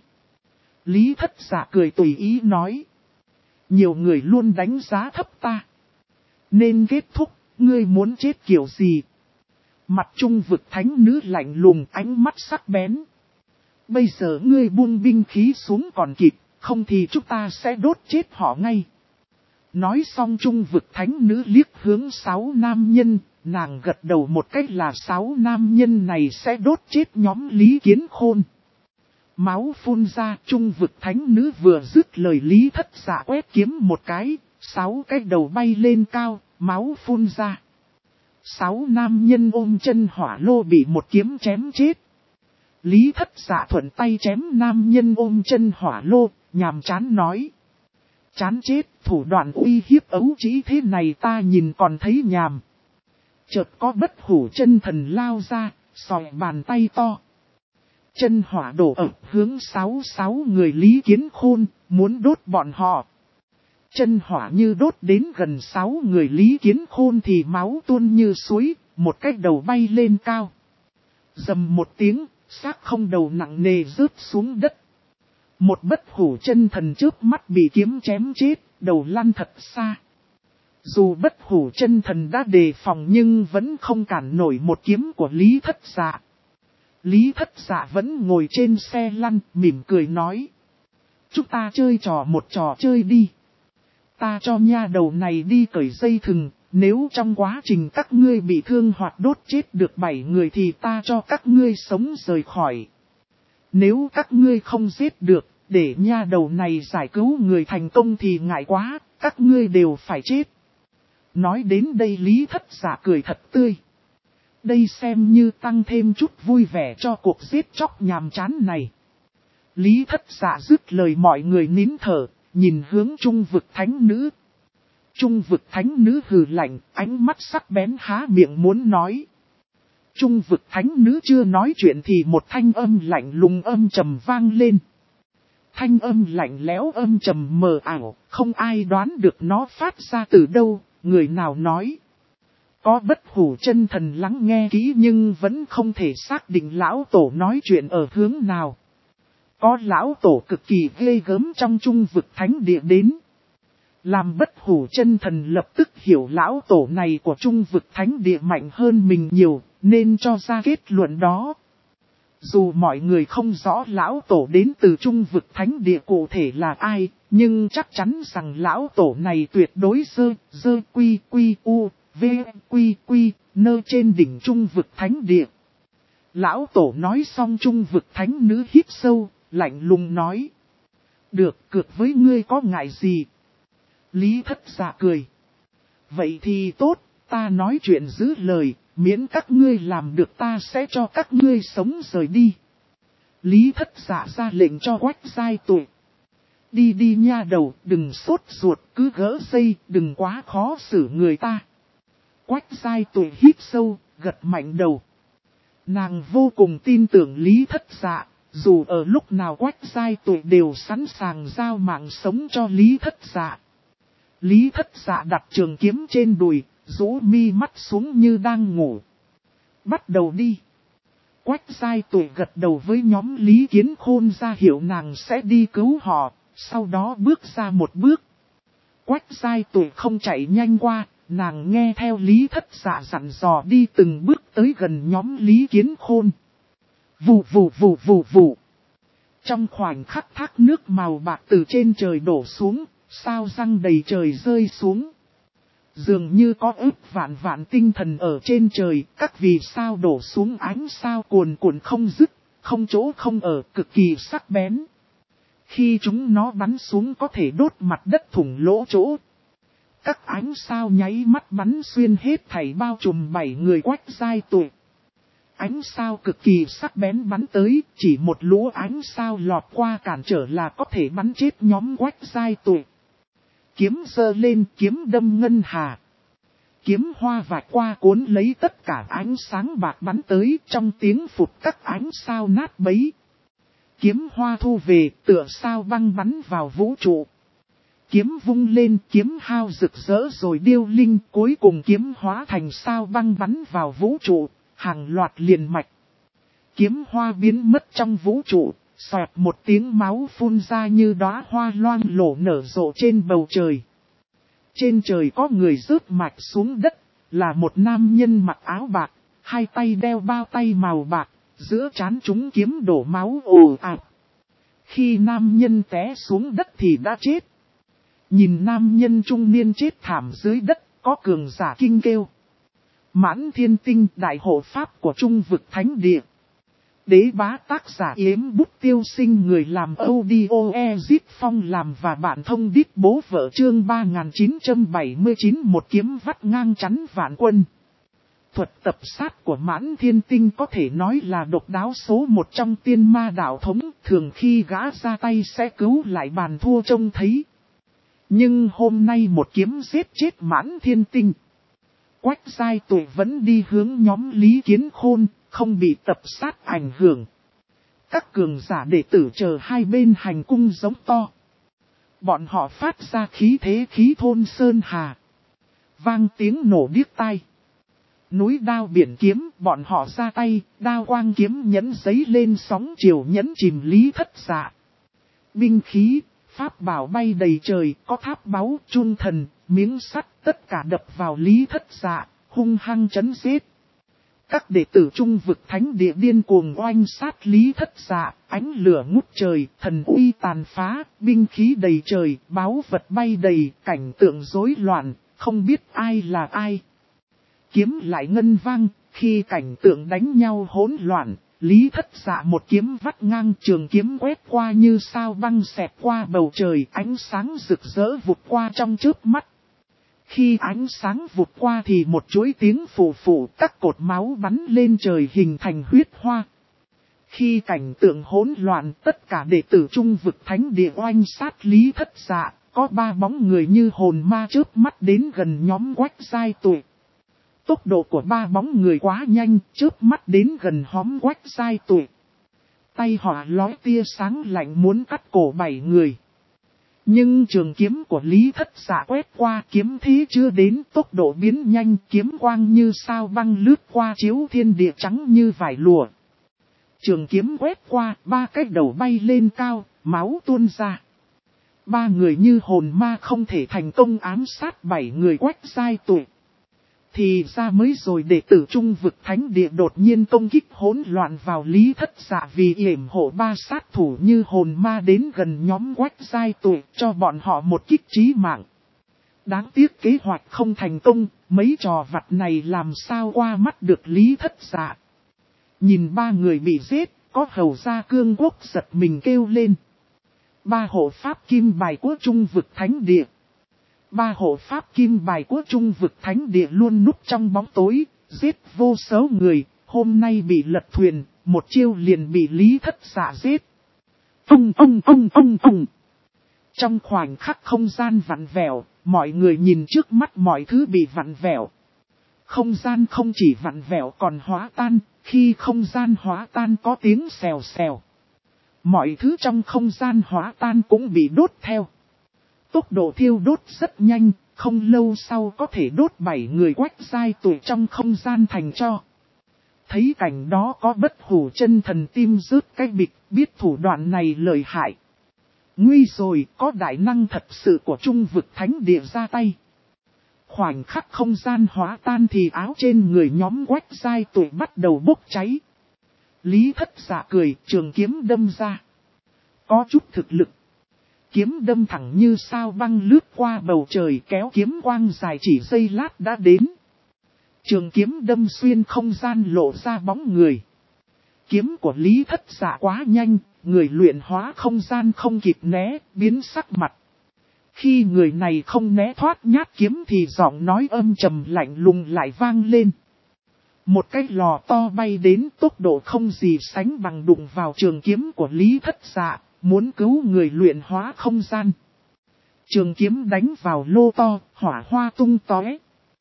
Lý Thất Dạ cười tùy ý nói. Nhiều người luôn đánh giá thấp ta. Nên kết thúc, ngươi muốn chết kiểu gì? Mặt Trung Vực Thánh Nữ lạnh lùng, ánh mắt sắc bén. Bây giờ ngươi buông binh khí xuống còn kịp, không thì chúng ta sẽ đốt chết họ ngay. Nói xong Trung Vực Thánh Nữ liếc hướng 6 nam nhân, nàng gật đầu một cách là 6 nam nhân này sẽ đốt chết nhóm Lý Kiến Khôn. Máu phun ra, Trung Vực Thánh Nữ vừa dứt lời Lý Thất Dạ quét kiếm một cái, 6 cái đầu bay lên cao, máu phun ra. 6 nam nhân ôm chân hỏa lô bị một kiếm chém chết. Lý Thất Dạ thuận tay chém nam nhân ôm chân hỏa lô, nhàm chán nói. Chán chết, thủ đoạn uy hiếp ấu trĩ thế này ta nhìn còn thấy nhàm. Chợt có Bất Hủ Chân Thần lao ra, xòe bàn tay to. Chân hỏa đổ ập hướng 6 người Lý Kiến Khôn, muốn đốt bọn họ. Chân hỏa như đốt đến gần 6 người Lý Kiến Khôn thì máu tuôn như suối, một cái đầu bay lên cao. Rầm một tiếng, xác không đầu nặng nề rớt xuống đất. Một bất hủ chân thần chớp mắt bị kiếm chém chết, đầu lăn thật xa. Dù bất hủ chân thần đã đề phòng nhưng vẫn không cản nổi một kiếm của Lý Thất Dạ. Lý Thất Dạ vẫn ngồi trên xe lăn, mỉm cười nói. Chúng ta chơi một trò chơi đi. Ta cho nha đầu này đi cởi dây thừng, nếu trong quá trình các ngươi bị thương hoặc đốt chết được 7 người thì ta cho các ngươi sống rời khỏi. Nếu các ngươi không giết được, để nha đầu này giải cứu người thành công thì ngại quá, các ngươi đều phải chết. Nói đến đây Lý Thất Dạ cười thật tươi. Đây xem như tăng thêm chút vui vẻ cho cuộc giết chóc nhàm chán này. Lý Thất Dạ dứt lời mọi người nín thở, nhìn hướng Trung Vực Thánh Nữ. Trung Vực Thánh Nữ hừ lạnh, ánh mắt sắc bén há miệng muốn nói. Trung Vực Thánh Nữ chưa nói chuyện thì một thanh âm lạnh lùng âm trầm vang lên. Thanh âm lạnh lẽo âm trầm mờ ảo, không ai đoán được nó phát ra từ đâu, người nào nói. Có bất hủ chân thần lắng nghe kỹ nhưng vẫn không thể xác định lão tổ nói chuyện ở hướng nào. Có lão tổ cực kỳ ghê gớm trong Trung Vực Thánh Địa đến. Làm bất hủ chân thần lập tức hiểu lão tổ này của Trung Vực Thánh Địa mạnh hơn mình nhiều, nên cho ra kết luận đó. Dù mọi người không rõ lão tổ đến từ Trung Vực Thánh Địa cụ thể là ai, nhưng chắc chắn rằng lão tổ này tuyệt đối dơ quy u, v quy nơ trên đỉnh Trung Vực Thánh Địa. Lão tổ nói xong Trung Vực Thánh Nữ hít sâu, lạnh lùng nói. Được, cược với ngươi có ngại gì? Lý Thất Dạ cười. Vậy thì tốt, ta nói chuyện giữ lời, miễn các ngươi làm được ta sẽ cho các ngươi sống rời đi. Lý Thất Dạ ra lệnh cho Quách Giai Tuệ. Đi nha đầu, đừng sốt ruột, cứ gỡ dây, đừng quá khó xử người ta. Quách Giai Tuệ hít sâu, gật mạnh đầu. Nàng vô cùng tin tưởng Lý Thất Dạ, dù ở lúc nào Quách Giai Tuệ đều sẵn sàng giao mạng sống cho Lý Thất Dạ. Lý Thất Dạ đặt trường kiếm trên đùi, rũ mi mắt xuống như đang ngủ. Bắt đầu đi. Quách Giai Tuệ gật đầu với nhóm Lý Kiến Khôn ra hiệu nàng sẽ đi cứu họ, sau đó bước ra một bước. Quách Giai Tuệ không chạy nhanh qua, nàng nghe theo Lý Thất Dạ dặn dò đi từng bước tới gần nhóm Lý Kiến Khôn. Vù. Trong khoảnh khắc thác nước màu bạc từ trên trời đổ xuống, sao răng đầy trời rơi xuống. Dường như có ức vạn tinh thần ở trên trời, các vì sao đổ xuống ánh sao cuồn cuộn không dứt, không chỗ không ở, cực kỳ sắc bén. Khi chúng nó bắn xuống có thể đốt mặt đất thủng lỗ chỗ. Các ánh sao nháy mắt bắn xuyên hết thảy bao trùm 7 người Quách Giai Tuệ. Ánh sao cực kỳ sắc bén bắn tới, chỉ một lũ ánh sao lọt qua cản trở là có thể bắn chết nhóm Quách Giai Tuệ. Kiếm giơ lên, kiếm đâm ngân hà. Kiếm hoa vạch qua cuốn lấy tất cả ánh sáng bạc bắn tới, trong tiếng phụt các ánh sao nát bấy. Kiếm hoa thu về, tựa sao băng bắn vào vũ trụ. Kiếm vung lên, kiếm hao rực rỡ rồi điêu linh, cuối cùng kiếm hóa thành sao băng bắn vào vũ trụ, hàng loạt liền mạch. Kiếm hoa biến mất trong vũ trụ, xoẹt một tiếng máu phun ra như đóa hoa loang lổ nở rộ trên bầu trời. Trên trời có người rớt mạch xuống đất, là một nam nhân mặc áo bạc, hai tay đeo bao tay màu bạc, giữa trán chúng kiếm đổ máu ồ ạt. Khi nam nhân té xuống đất thì đã chết. Nhìn nam nhân trung niên chết thảm dưới đất, có cường giả kinh kêu. Mãn Thiên Tinh, đại hộ pháp của Trung Vực Thánh Địa. Đế bá tác giả Yếm Bút Tiêu Sinh, người làm audio Ezit Phong làm và bạn thông đít bố vợ chương 3979, một kiếm vắt ngang chắn vạn quân. Thuật tập sát của Mãn Thiên Tinh có thể nói là độc đáo số một trong tiên ma đạo thống, thường khi gã ra tay sẽ cứu lại bàn thua trông thấy. Nhưng hôm nay một kiếm giết chết Mãn Thiên Tinh. Quách Giai Tuệ vẫn đi hướng nhóm Lý Kiến Khôn, không bị tập sát ảnh hưởng. Các cường giả đệ tử chờ hai bên hành cung giống to. Bọn họ phát ra khí thế khí thôn sơn hà. Vang tiếng nổ điếc tai. Núi đao biển kiếm, bọn họ ra tay, đao quang kiếm nhẫn giấy lên sóng chiều nhẫn chìm Lý Thất Dạ. binh khí, pháp bảo bay đầy trời, có tháp báu, chun thần, miếng sắt, tất cả đập vào Lý Thất Dạ, hung hăng chấn giết. Các đệ tử Trung Vực Thánh Địa điên cuồng oanh sát Lý Thất Dạ, ánh lửa ngút trời, thần uy tàn phá, binh khí đầy trời, báu vật bay đầy, cảnh tượng rối loạn, không biết ai là ai. Kiếm lại ngân vang, khi cảnh tượng đánh nhau hỗn loạn, Lý Thất Dạ một kiếm vắt ngang, trường kiếm quét qua như sao băng xẹt qua bầu trời, ánh sáng rực rỡ vụt qua trong chớp mắt. Khi ánh sáng vụt qua thì một chuỗi tiếng phù phù, các cột máu bắn lên trời hình thành huyết hoa. Khi cảnh tượng hỗn loạn, tất cả đệ tử Trung Vực Thánh Địa oanh sát Lý Thất Dạ, có 3 bóng người như hồn ma chớp mắt đến gần nhóm Quách Giai Tuệ. Tốc độ của 3 bóng người quá nhanh, chớp mắt đến gần nhóm Quách Giai Tuệ. Tay họ lóe tia sáng lạnh muốn cắt cổ 7 người. Nhưng trường kiếm của Lý Thất Dạ quét qua, kiếm thế chưa đến, tốc độ biến nhanh, kiếm quang như sao băng lướt qua chiếu thiên địa trắng như vải lụa. Trường kiếm quét qua, 3 cái đầu bay lên cao, máu tuôn ra. 3 người như hồn ma không thể thành công ám sát 7 người Quách Giai Tuệ. Thì ra mới rồi đệ tử Trung Vực Thánh Địa đột nhiên công kích hỗn loạn vào Lý Thất Dạ vì yểm hộ 3 sát thủ như hồn ma đến gần nhóm Quách Giai Tuệ cho bọn họ một kích chí mạng. Đáng tiếc kế hoạch không thành công, mấy trò vặt này làm sao qua mắt được Lý Thất Dạ. Nhìn 3 người bị giết, có hầu gia Cương Quốc giật mình kêu lên. 3 hộ pháp kim bài của Trung Vực Thánh Địa. 3 hộ pháp kim bài của Trung Vực Thánh Địa luôn núp trong bóng tối, giết vô số người, hôm nay bị lật thuyền, một chiêu liền bị Lý Thất Dạ giết. Trong khoảnh khắc không gian vặn vẹo, mọi người nhìn trước mắt mọi thứ bị vặn vẹo. Không gian không chỉ vặn vẹo còn hóa tan, khi không gian hóa tan có tiếng xèo xèo. Mọi thứ trong không gian hóa tan cũng bị đốt theo. Tốc độ thiêu đốt rất nhanh, không lâu sau có thể đốt 7 người Quách Giai Tuệ trong không gian thành tro. Thấy cảnh đó có Bất Hủ Chân Thần tim rớt cái bịch, biết thủ đoạn này lợi hại. Nguy rồi, có đại năng thật sự của Trung Vực Thánh Địa ra tay. Khoảnh khắc không gian hóa tan thì áo trên người nhóm Quách Giai Tuệ bắt đầu bốc cháy. Lý Thất Dạ cười, trường kiếm đâm ra. Có chút thực lực. Kiếm đâm thẳng như sao băng lướt qua bầu trời, kéo kiếm quang dài chỉ giây lát đã đến. Trường kiếm đâm xuyên không gian lộ ra bóng người. Kiếm của Lý Thất Dạ quá nhanh, người luyện hóa không gian không kịp né, biến sắc mặt. Khi người này không né thoát nhát kiếm thì giọng nói âm trầm lạnh lùng lại vang lên. Một cái lò to bay đến, tốc độ không gì sánh bằng, đụng vào trường kiếm của Lý Thất Dạ, muốn cứu người luyện hóa không gian. Trường kiếm đánh vào lô to, hỏa hoa tung tóe.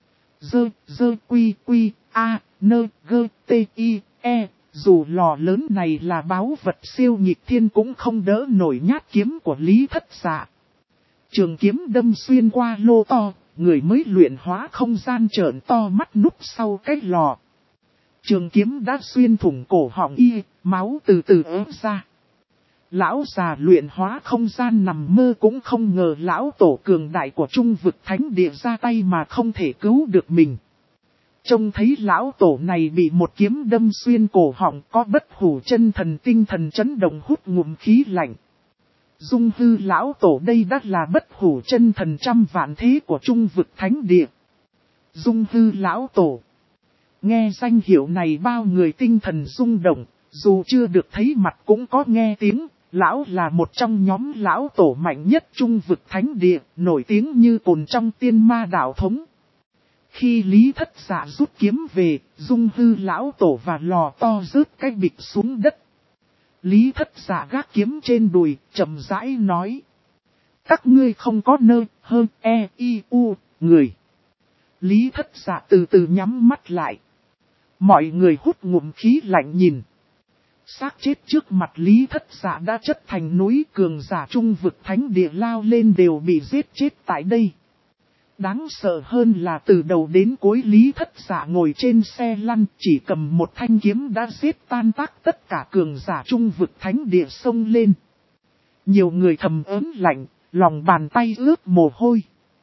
Dù lò lớn này là báu vật siêu nhịp thiên cũng không đỡ nổi nhát kiếm của Lý Thất Dạ. Trường kiếm đâm xuyên qua lô to, người mới luyện hóa không gian trợn to mắt núp sau cái lò. Trường kiếm đã xuyên thủng cổ họng y, máu từ từ ớt ra. Lão già luyện hóa không gian nằm mơ cũng không ngờ lão tổ cường đại của Trung Vực Thánh Địa ra tay mà không thể cứu được mình. Trông thấy lão tổ này bị một kiếm đâm xuyên cổ họng, có Bất Hủ Chân Thần tinh thần chấn động hút ngụm khí lạnh. Dung hư lão tổ đây đã là Bất Hủ Chân Thần trăm vạn thế của Trung Vực Thánh Địa. Dung hư lão tổ. Nghe danh hiệu này bao người tinh thần rung động, dù chưa được thấy mặt cũng có nghe tiếng. Lão là một trong nhóm lão tổ mạnh nhất Trung Vực Thánh Địa, nổi tiếng như cồn trong tiên ma đạo thống. Khi Lý Thất Dạ rút kiếm về, Dung hư lão tổ và lò to rớt cái bịch xuống đất. Lý Thất Dạ gác kiếm trên đùi, chậm rãi nói. Các ngươi không có nơi hơn người. Lý Thất Dạ từ từ nhắm mắt lại. Mọi người hút ngụm khí lạnh nhìn. Xác chết trước mặt Lý Thất Dạ đã chất thành núi, cường giả Trung Vực Thánh Địa lao lên đều bị giết chết tại đây. Đáng sợ hơn là từ đầu đến cuối Lý Thất Dạ ngồi trên xe lăn, chỉ cầm một thanh kiếm đã giết tan tác tất cả cường giả Trung Vực Thánh Địa xông lên. Nhiều người thầm ớn lạnh, lòng bàn tay ướt mồ hôi.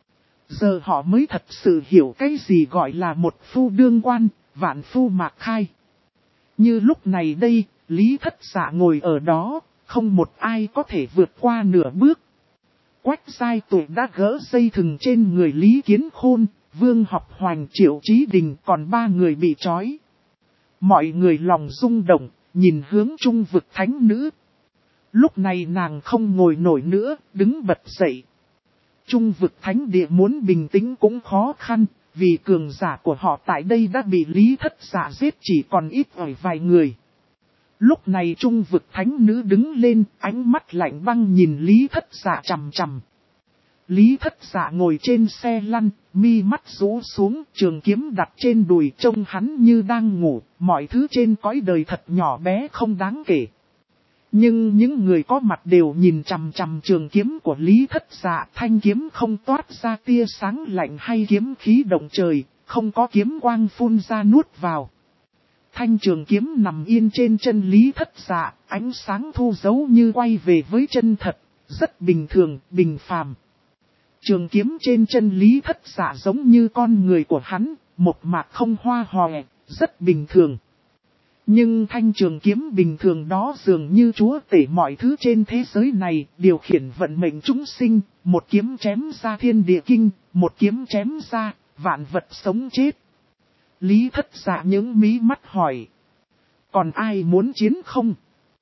Giờ họ mới thật sự hiểu cái gì gọi là một phu đương quan, vạn phu mạc khai. Như lúc này đây, Lý Thất Dạ ngồi ở đó, không một ai có thể vượt qua nửa bước. Quách Giai Tụ đã gỡ dây thừng trên người Lý Kiến Khôn, Vương Học Hoành, Triệu Chí Đình, còn 3 người bị trói. Mọi người lòng rung động, nhìn hướng Trung Vực Thánh Nữ. Lúc này nàng không ngồi nổi nữa, đứng bật dậy. Trung Vực Thánh Địa muốn bình tĩnh cũng khó khăn, vì cường giả của họ tại đây đã bị Lý Thất Dạ giết chỉ còn ít ỏi vài người. Lúc này Trung Vực Thánh Nữ đứng lên, ánh mắt lạnh băng nhìn Lý Thất Dạ chằm chằm. Lý Thất Dạ ngồi trên xe lăn, mi mắt rũ xuống, trường kiếm đặt trên đùi, trông hắn như đang ngủ, mọi thứ trên cõi đời thật nhỏ bé không đáng kể. Nhưng những người có mặt đều nhìn chằm chằm trường kiếm của Lý Thất Dạ, thanh kiếm không toát ra tia sáng lạnh hay kiếm khí động trời, không có kiếm quang phun ra nuốt vào. Thanh trường kiếm nằm yên trên chân Lý Thất Dạ, ánh sáng thu dấu như quay về với chân thật, rất bình thường, bình phàm. Trường kiếm trên chân Lý Thất Dạ giống như con người của hắn, một mạc không hoa hòe, rất bình thường. Nhưng thanh trường kiếm bình thường đó dường như chúa tể mọi thứ trên thế giới này, điều khiển vận mệnh chúng sinh, một kiếm chém ra thiên địa kinh, một kiếm chém ra, vạn vật sống chết. Lý Thất Dạ những mí mắt hỏi. Còn ai muốn chiến không?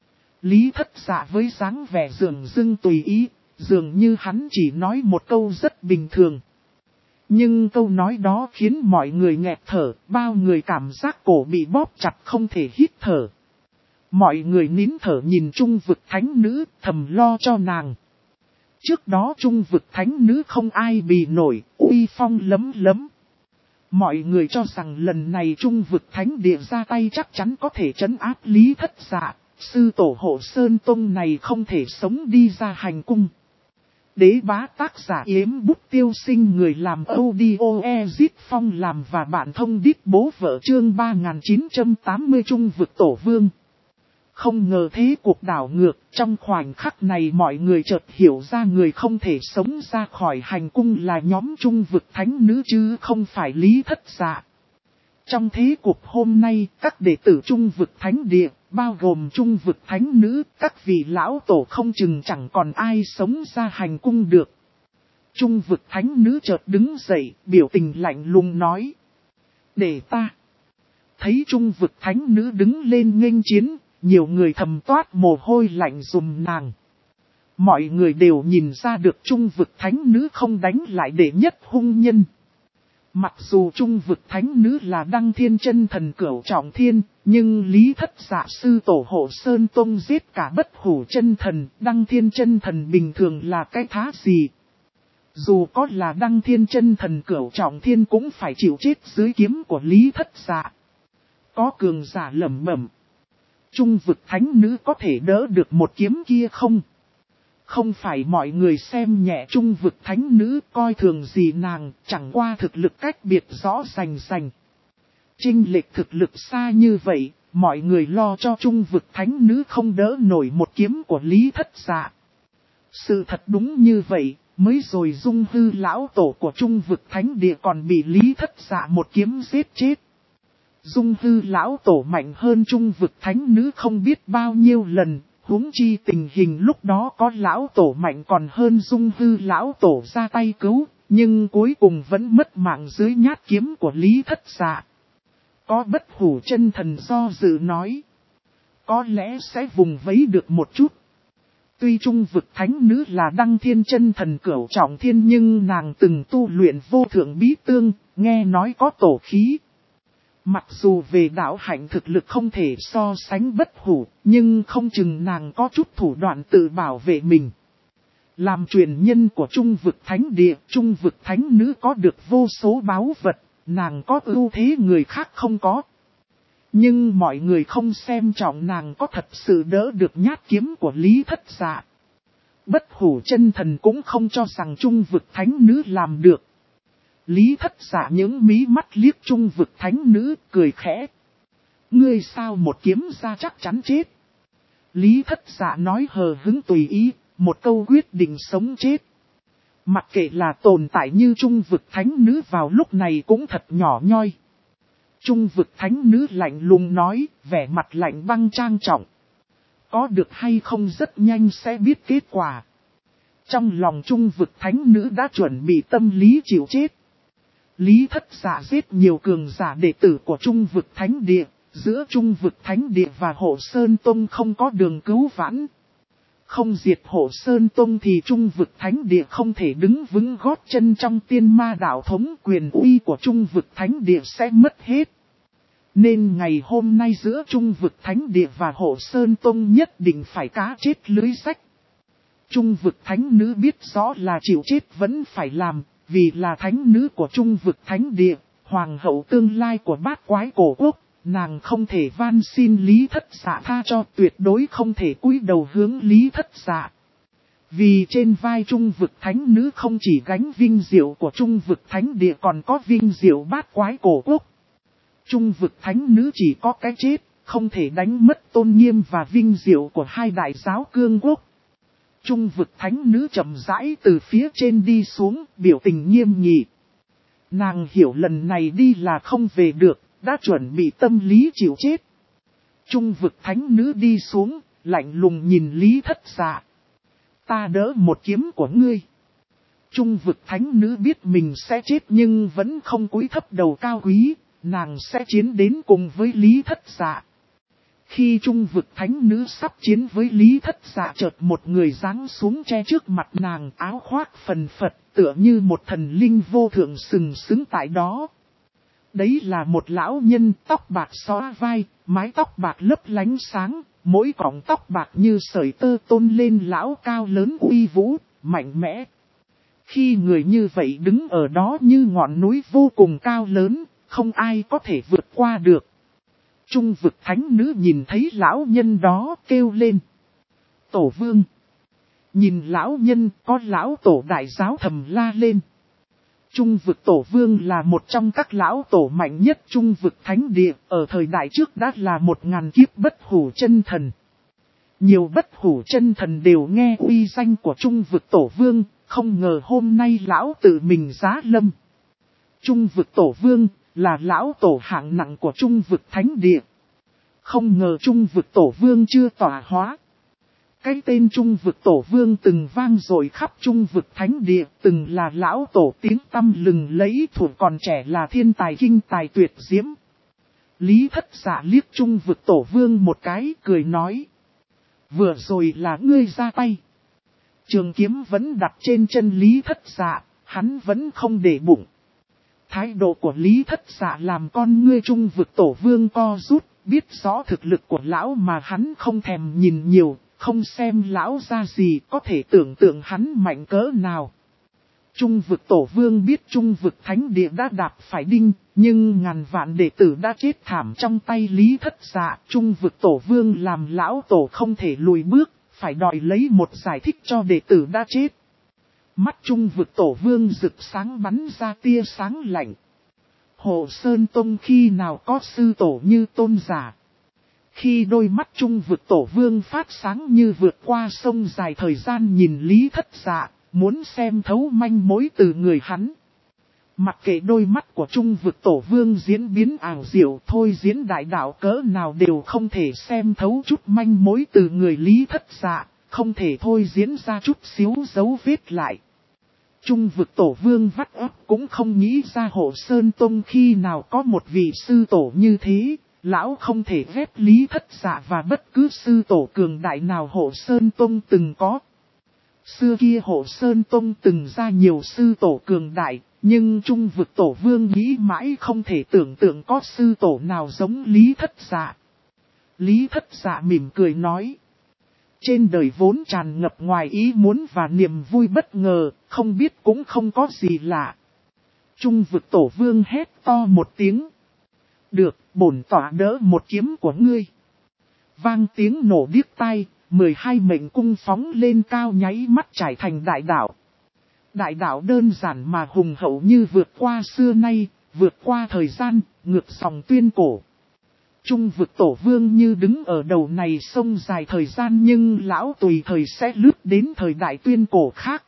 Lý Thất Dạ với dáng vẻ dường dưng tùy ý, dường như hắn chỉ nói một câu rất bình thường. Nhưng câu nói đó khiến mọi người nghẹt thở, bao người cảm giác cổ bị bóp chặt không thể hít thở. Mọi người nín thở nhìn Trung Vực Thánh Nữ, thầm lo cho nàng. Trước đó Trung Vực Thánh Nữ không ai bì nổi, uy phong lấm lấm. Mọi người cho rằng lần này Trung Vực Thánh Địa ra tay chắc chắn có thể trấn áp Lý Thất Dạ, sư tổ hộ Sơn Tông này không thể sống đi ra hành cung. Đế bá tác giả Yếm Bút Tiêu Sinh, người làm audio Ezit Phong làm và bạn thông đít bố vợ, chương 3980 Trung Vực Tổ Vương. Không ngờ thế cuộc đảo ngược, trong khoảnh khắc này mọi người chợt hiểu ra người không thể sống ra khỏi hành cung là nhóm Trung Vực Thánh Nữ chứ không phải Lý Thất Dạ. Trong thế cuộc hôm nay, các đệ tử Trung Vực Thánh Địa, bao gồm Trung Vực Thánh Nữ, các vị lão tổ không chừng chẳng còn ai sống ra hành cung được. Trung Vực Thánh Nữ chợt đứng dậy, biểu tình lạnh lùng nói. Để ta. Thấy Trung Vực Thánh Nữ đứng lên nghênh chiến, nhiều người thầm toát mồ hôi lạnh dùm nàng. Mọi người đều nhìn ra được Trung Vực Thánh Nữ không đánh lại đệ nhất hung nhân. Mặc dù Trung Vực Thánh Nữ là Đăng Thiên Chân Thần Cửu Trọng Thiên, nhưng Lý Thất Dạ sư tổ hộ Sơn Tông giết cả Bất Hủ Chân Thần, Đăng Thiên Chân Thần bình thường là cái thá gì? Dù có là Đăng Thiên Chân Thần Cửu Trọng Thiên cũng phải chịu chết dưới kiếm của Lý Thất Dạ. Có cường giả lẩm bẩm. Trung Vực Thánh Nữ có thể đỡ được một kiếm kia không? Không phải mọi người xem nhẹ Trung Vực Thánh Nữ coi thường gì nàng, chẳng qua thực lực cách biệt rõ rành rành. Chênh lệch thực lực xa như vậy, mọi người lo cho Trung Vực Thánh Nữ không đỡ nổi một kiếm của Lý Thất Dạ. Sự thật đúng như vậy, mới rồi Dung Hư lão tổ của Trung Vực Thánh Địa còn bị Lý Thất Dạ một kiếm giết chết. Dung Hư lão tổ mạnh hơn Trung Vực Thánh Nữ không biết bao nhiêu lần. Huống chi tình hình lúc đó có lão tổ mạnh còn hơn Dung Hư lão tổ ra tay cứu, nhưng cuối cùng vẫn mất mạng dưới nhát kiếm của Lý Thất Dạ. Có Bất Hủ Chân Thần do dự nói. Có lẽ sẽ vùng vẫy được một chút. Tuy Trung Vực Thánh Nữ là Đăng Thiên Chân Thần Cửu Trọng Thiên nhưng nàng từng tu luyện vô thượng bí tương, nghe nói có tổ khí. Mặc dù về đạo hạnh thực lực không thể so sánh Bất Hủ, nhưng không chừng nàng có chút thủ đoạn tự bảo vệ mình. Làm truyền nhân của Trung Vực Thánh Địa, Trung Vực Thánh Nữ có được vô số báu vật, nàng có ưu thế người khác không có. Nhưng mọi người không xem trọng nàng có thật sự đỡ được nhát kiếm của Lý Thất Dạ. Bất Hủ Chân Thần cũng không cho rằng Trung Vực Thánh Nữ làm được. Lý Thất Dạ những mí mắt liếc Trung Vực Thánh Nữ, cười khẽ. Ngươi sao một kiếm ra chắc chắn chết. Lý Thất Dạ nói hờ hững tùy ý, một câu quyết định sống chết. Mặc kệ là tồn tại như trung vực thánh nữ vào lúc này cũng thật nhỏ nhoi. Trung vực thánh nữ lạnh lùng nói, vẻ mặt lạnh băng trang trọng. Có được hay không rất nhanh sẽ biết kết quả. Trong lòng trung vực thánh nữ đã chuẩn bị tâm lý chịu chết. Lý Thất Dạ giết nhiều cường giả đệ tử của trung vực thánh địa, giữa trung vực thánh địa và Hộ Sơn Tông không có đường cứu vãn. Không diệt Hộ Sơn Tông thì trung vực thánh địa không thể đứng vững gót chân trong tiên ma đạo thống, quyền uy của trung vực thánh địa sẽ mất hết. Nên ngày hôm nay giữa trung vực thánh địa và Hộ Sơn Tông nhất định phải cá chết lưới rách. Trung vực thánh nữ biết rõ là chịu chết vẫn phải làm, vì là thánh nữ của trung vực thánh địa, hoàng hậu tương lai của bát quái cổ quốc, nàng không thể van xin Lý Thất Dạ tha cho, tuyệt đối không thể cúi đầu hướng Lý Thất Dạ. Vì trên vai trung vực thánh nữ không chỉ gánh vinh diệu của trung vực thánh địa còn có vinh diệu bát quái cổ quốc. Trung vực thánh nữ chỉ có cái chết, không thể đánh mất tôn nghiêm và vinh diệu của hai đại giáo cương quốc. Trung vực thánh nữ chậm rãi từ phía trên đi xuống, biểu tình nghiêm nghị. Nàng hiểu lần này đi là không về được, đã chuẩn bị tâm lý chịu chết. Trung vực thánh nữ đi xuống, lạnh lùng nhìn Lý Thất Dạ. Ta đỡ một kiếm của ngươi. Trung vực thánh nữ biết mình sẽ chết nhưng vẫn không cúi thấp đầu cao quý, nàng sẽ chiến đến cùng với Lý Thất Dạ. Khi trung vực thánh nữ sắp chiến với Lý Thất Dạ, chợt một người giáng xuống che trước mặt nàng, áo khoác phần phật tựa như một thần linh vô thượng sừng sững tại đó. Đấy là một lão nhân tóc bạc xõa vai, mái tóc bạc lấp lánh sáng, mỗi cọng tóc bạc như sợi tơ tôn lên lão cao lớn uy vũ, mạnh mẽ. Khi người như vậy đứng ở đó như ngọn núi vô cùng cao lớn, không ai có thể vượt qua được. Trung vực thánh nữ nhìn thấy lão nhân đó kêu lên. Tổ vương. Nhìn lão nhân có lão tổ đại giáo thầm la lên. Trung vực tổ vương là một trong các lão tổ mạnh nhất trung vực thánh địa, ở thời đại trước đã là 1000 kiếp bất hủ chân thần. Nhiều bất hủ chân thần đều nghe uy danh của trung vực tổ vương, không ngờ hôm nay lão tự mình giá lâm. Trung vực tổ vương là lão tổ hạng nặng của trung vực thánh địa. Không ngờ trung vực tổ vương chưa tỏa hóa. Cái tên trung vực tổ vương từng vang dội khắp trung vực thánh địa, từng là lão tổ tiếng tăm lừng lẫy, thủ còn trẻ là thiên tài kinh tài tuyệt diễm. Lý Thất Dạ liếc trung vực tổ vương một cái, cười nói. Vừa rồi là ngươi ra tay. Trường kiếm vẫn đặt trên chân Lý Thất Dạ, hắn vẫn không để bụng. Thái độ của Lý Thất Dạ làm con ngươi trung vực tổ vương co rút, biết rõ thực lực của lão mà hắn không thèm nhìn nhiều, không xem lão ra gì, có thể tưởng tượng hắn mạnh cỡ nào. Trung vực tổ vương biết trung vực thánh địa đã đạp phải đinh, nhưng ngàn vạn đệ tử đã chết thảm trong tay Lý Thất Dạ. Trung vực tổ vương làm lão tổ không thể lùi bước, phải đòi lấy một giải thích cho đệ tử đã chết. Mắt trung vực tổ vương rực sáng bắn ra tia sáng lạnh. Hộ Sơn Tông khi nào có sư tổ như tôn giả. Khi đôi mắt trung vực tổ vương phát sáng như vượt qua sông dài thời gian nhìn Lý Thất Dạ, muốn xem thấu manh mối từ người hắn. Mặc kệ đôi mắt của trung vực tổ vương diễn biến ảo diệu thôi diễn đại đạo cỡ nào đều không thể xem thấu chút manh mối từ người Lý Thất Dạ, không thể thôi diễn ra chút xíu dấu vết lại. Trung vực tổ vương vắt óc cũng không nghĩ ra Hộ Sơn Tông khi nào có một vị sư tổ như thế, lão không thể ghép Lý Thất Dạ và bất cứ sư tổ cường đại nào Hộ Sơn Tông từng có. Xưa kia Hộ Sơn Tông từng ra nhiều sư tổ cường đại, nhưng trung vực tổ vương nghĩ mãi không thể tưởng tượng có sư tổ nào giống Lý Thất Dạ. Lý Thất Dạ mỉm cười nói. Trên đời vốn tràn ngập ngoài ý muốn và niềm vui bất ngờ, không biết cũng không có gì lạ. Trung vực tổ vương hét to một tiếng. Được, bổn tỏa đỡ một kiếm của ngươi. Vang tiếng nổ điếc tai, 12 mệnh cung phóng lên cao nháy mắt trải thành đại đạo. Đại đạo đơn giản mà hùng hậu như vượt qua xưa nay, vượt qua thời gian, ngược dòng tuyên cổ. Trung vực tổ vương như đứng ở đầu này sông dài thời gian nhưng lão tùy thời sẽ lướt đến thời đại tuyên cổ khác.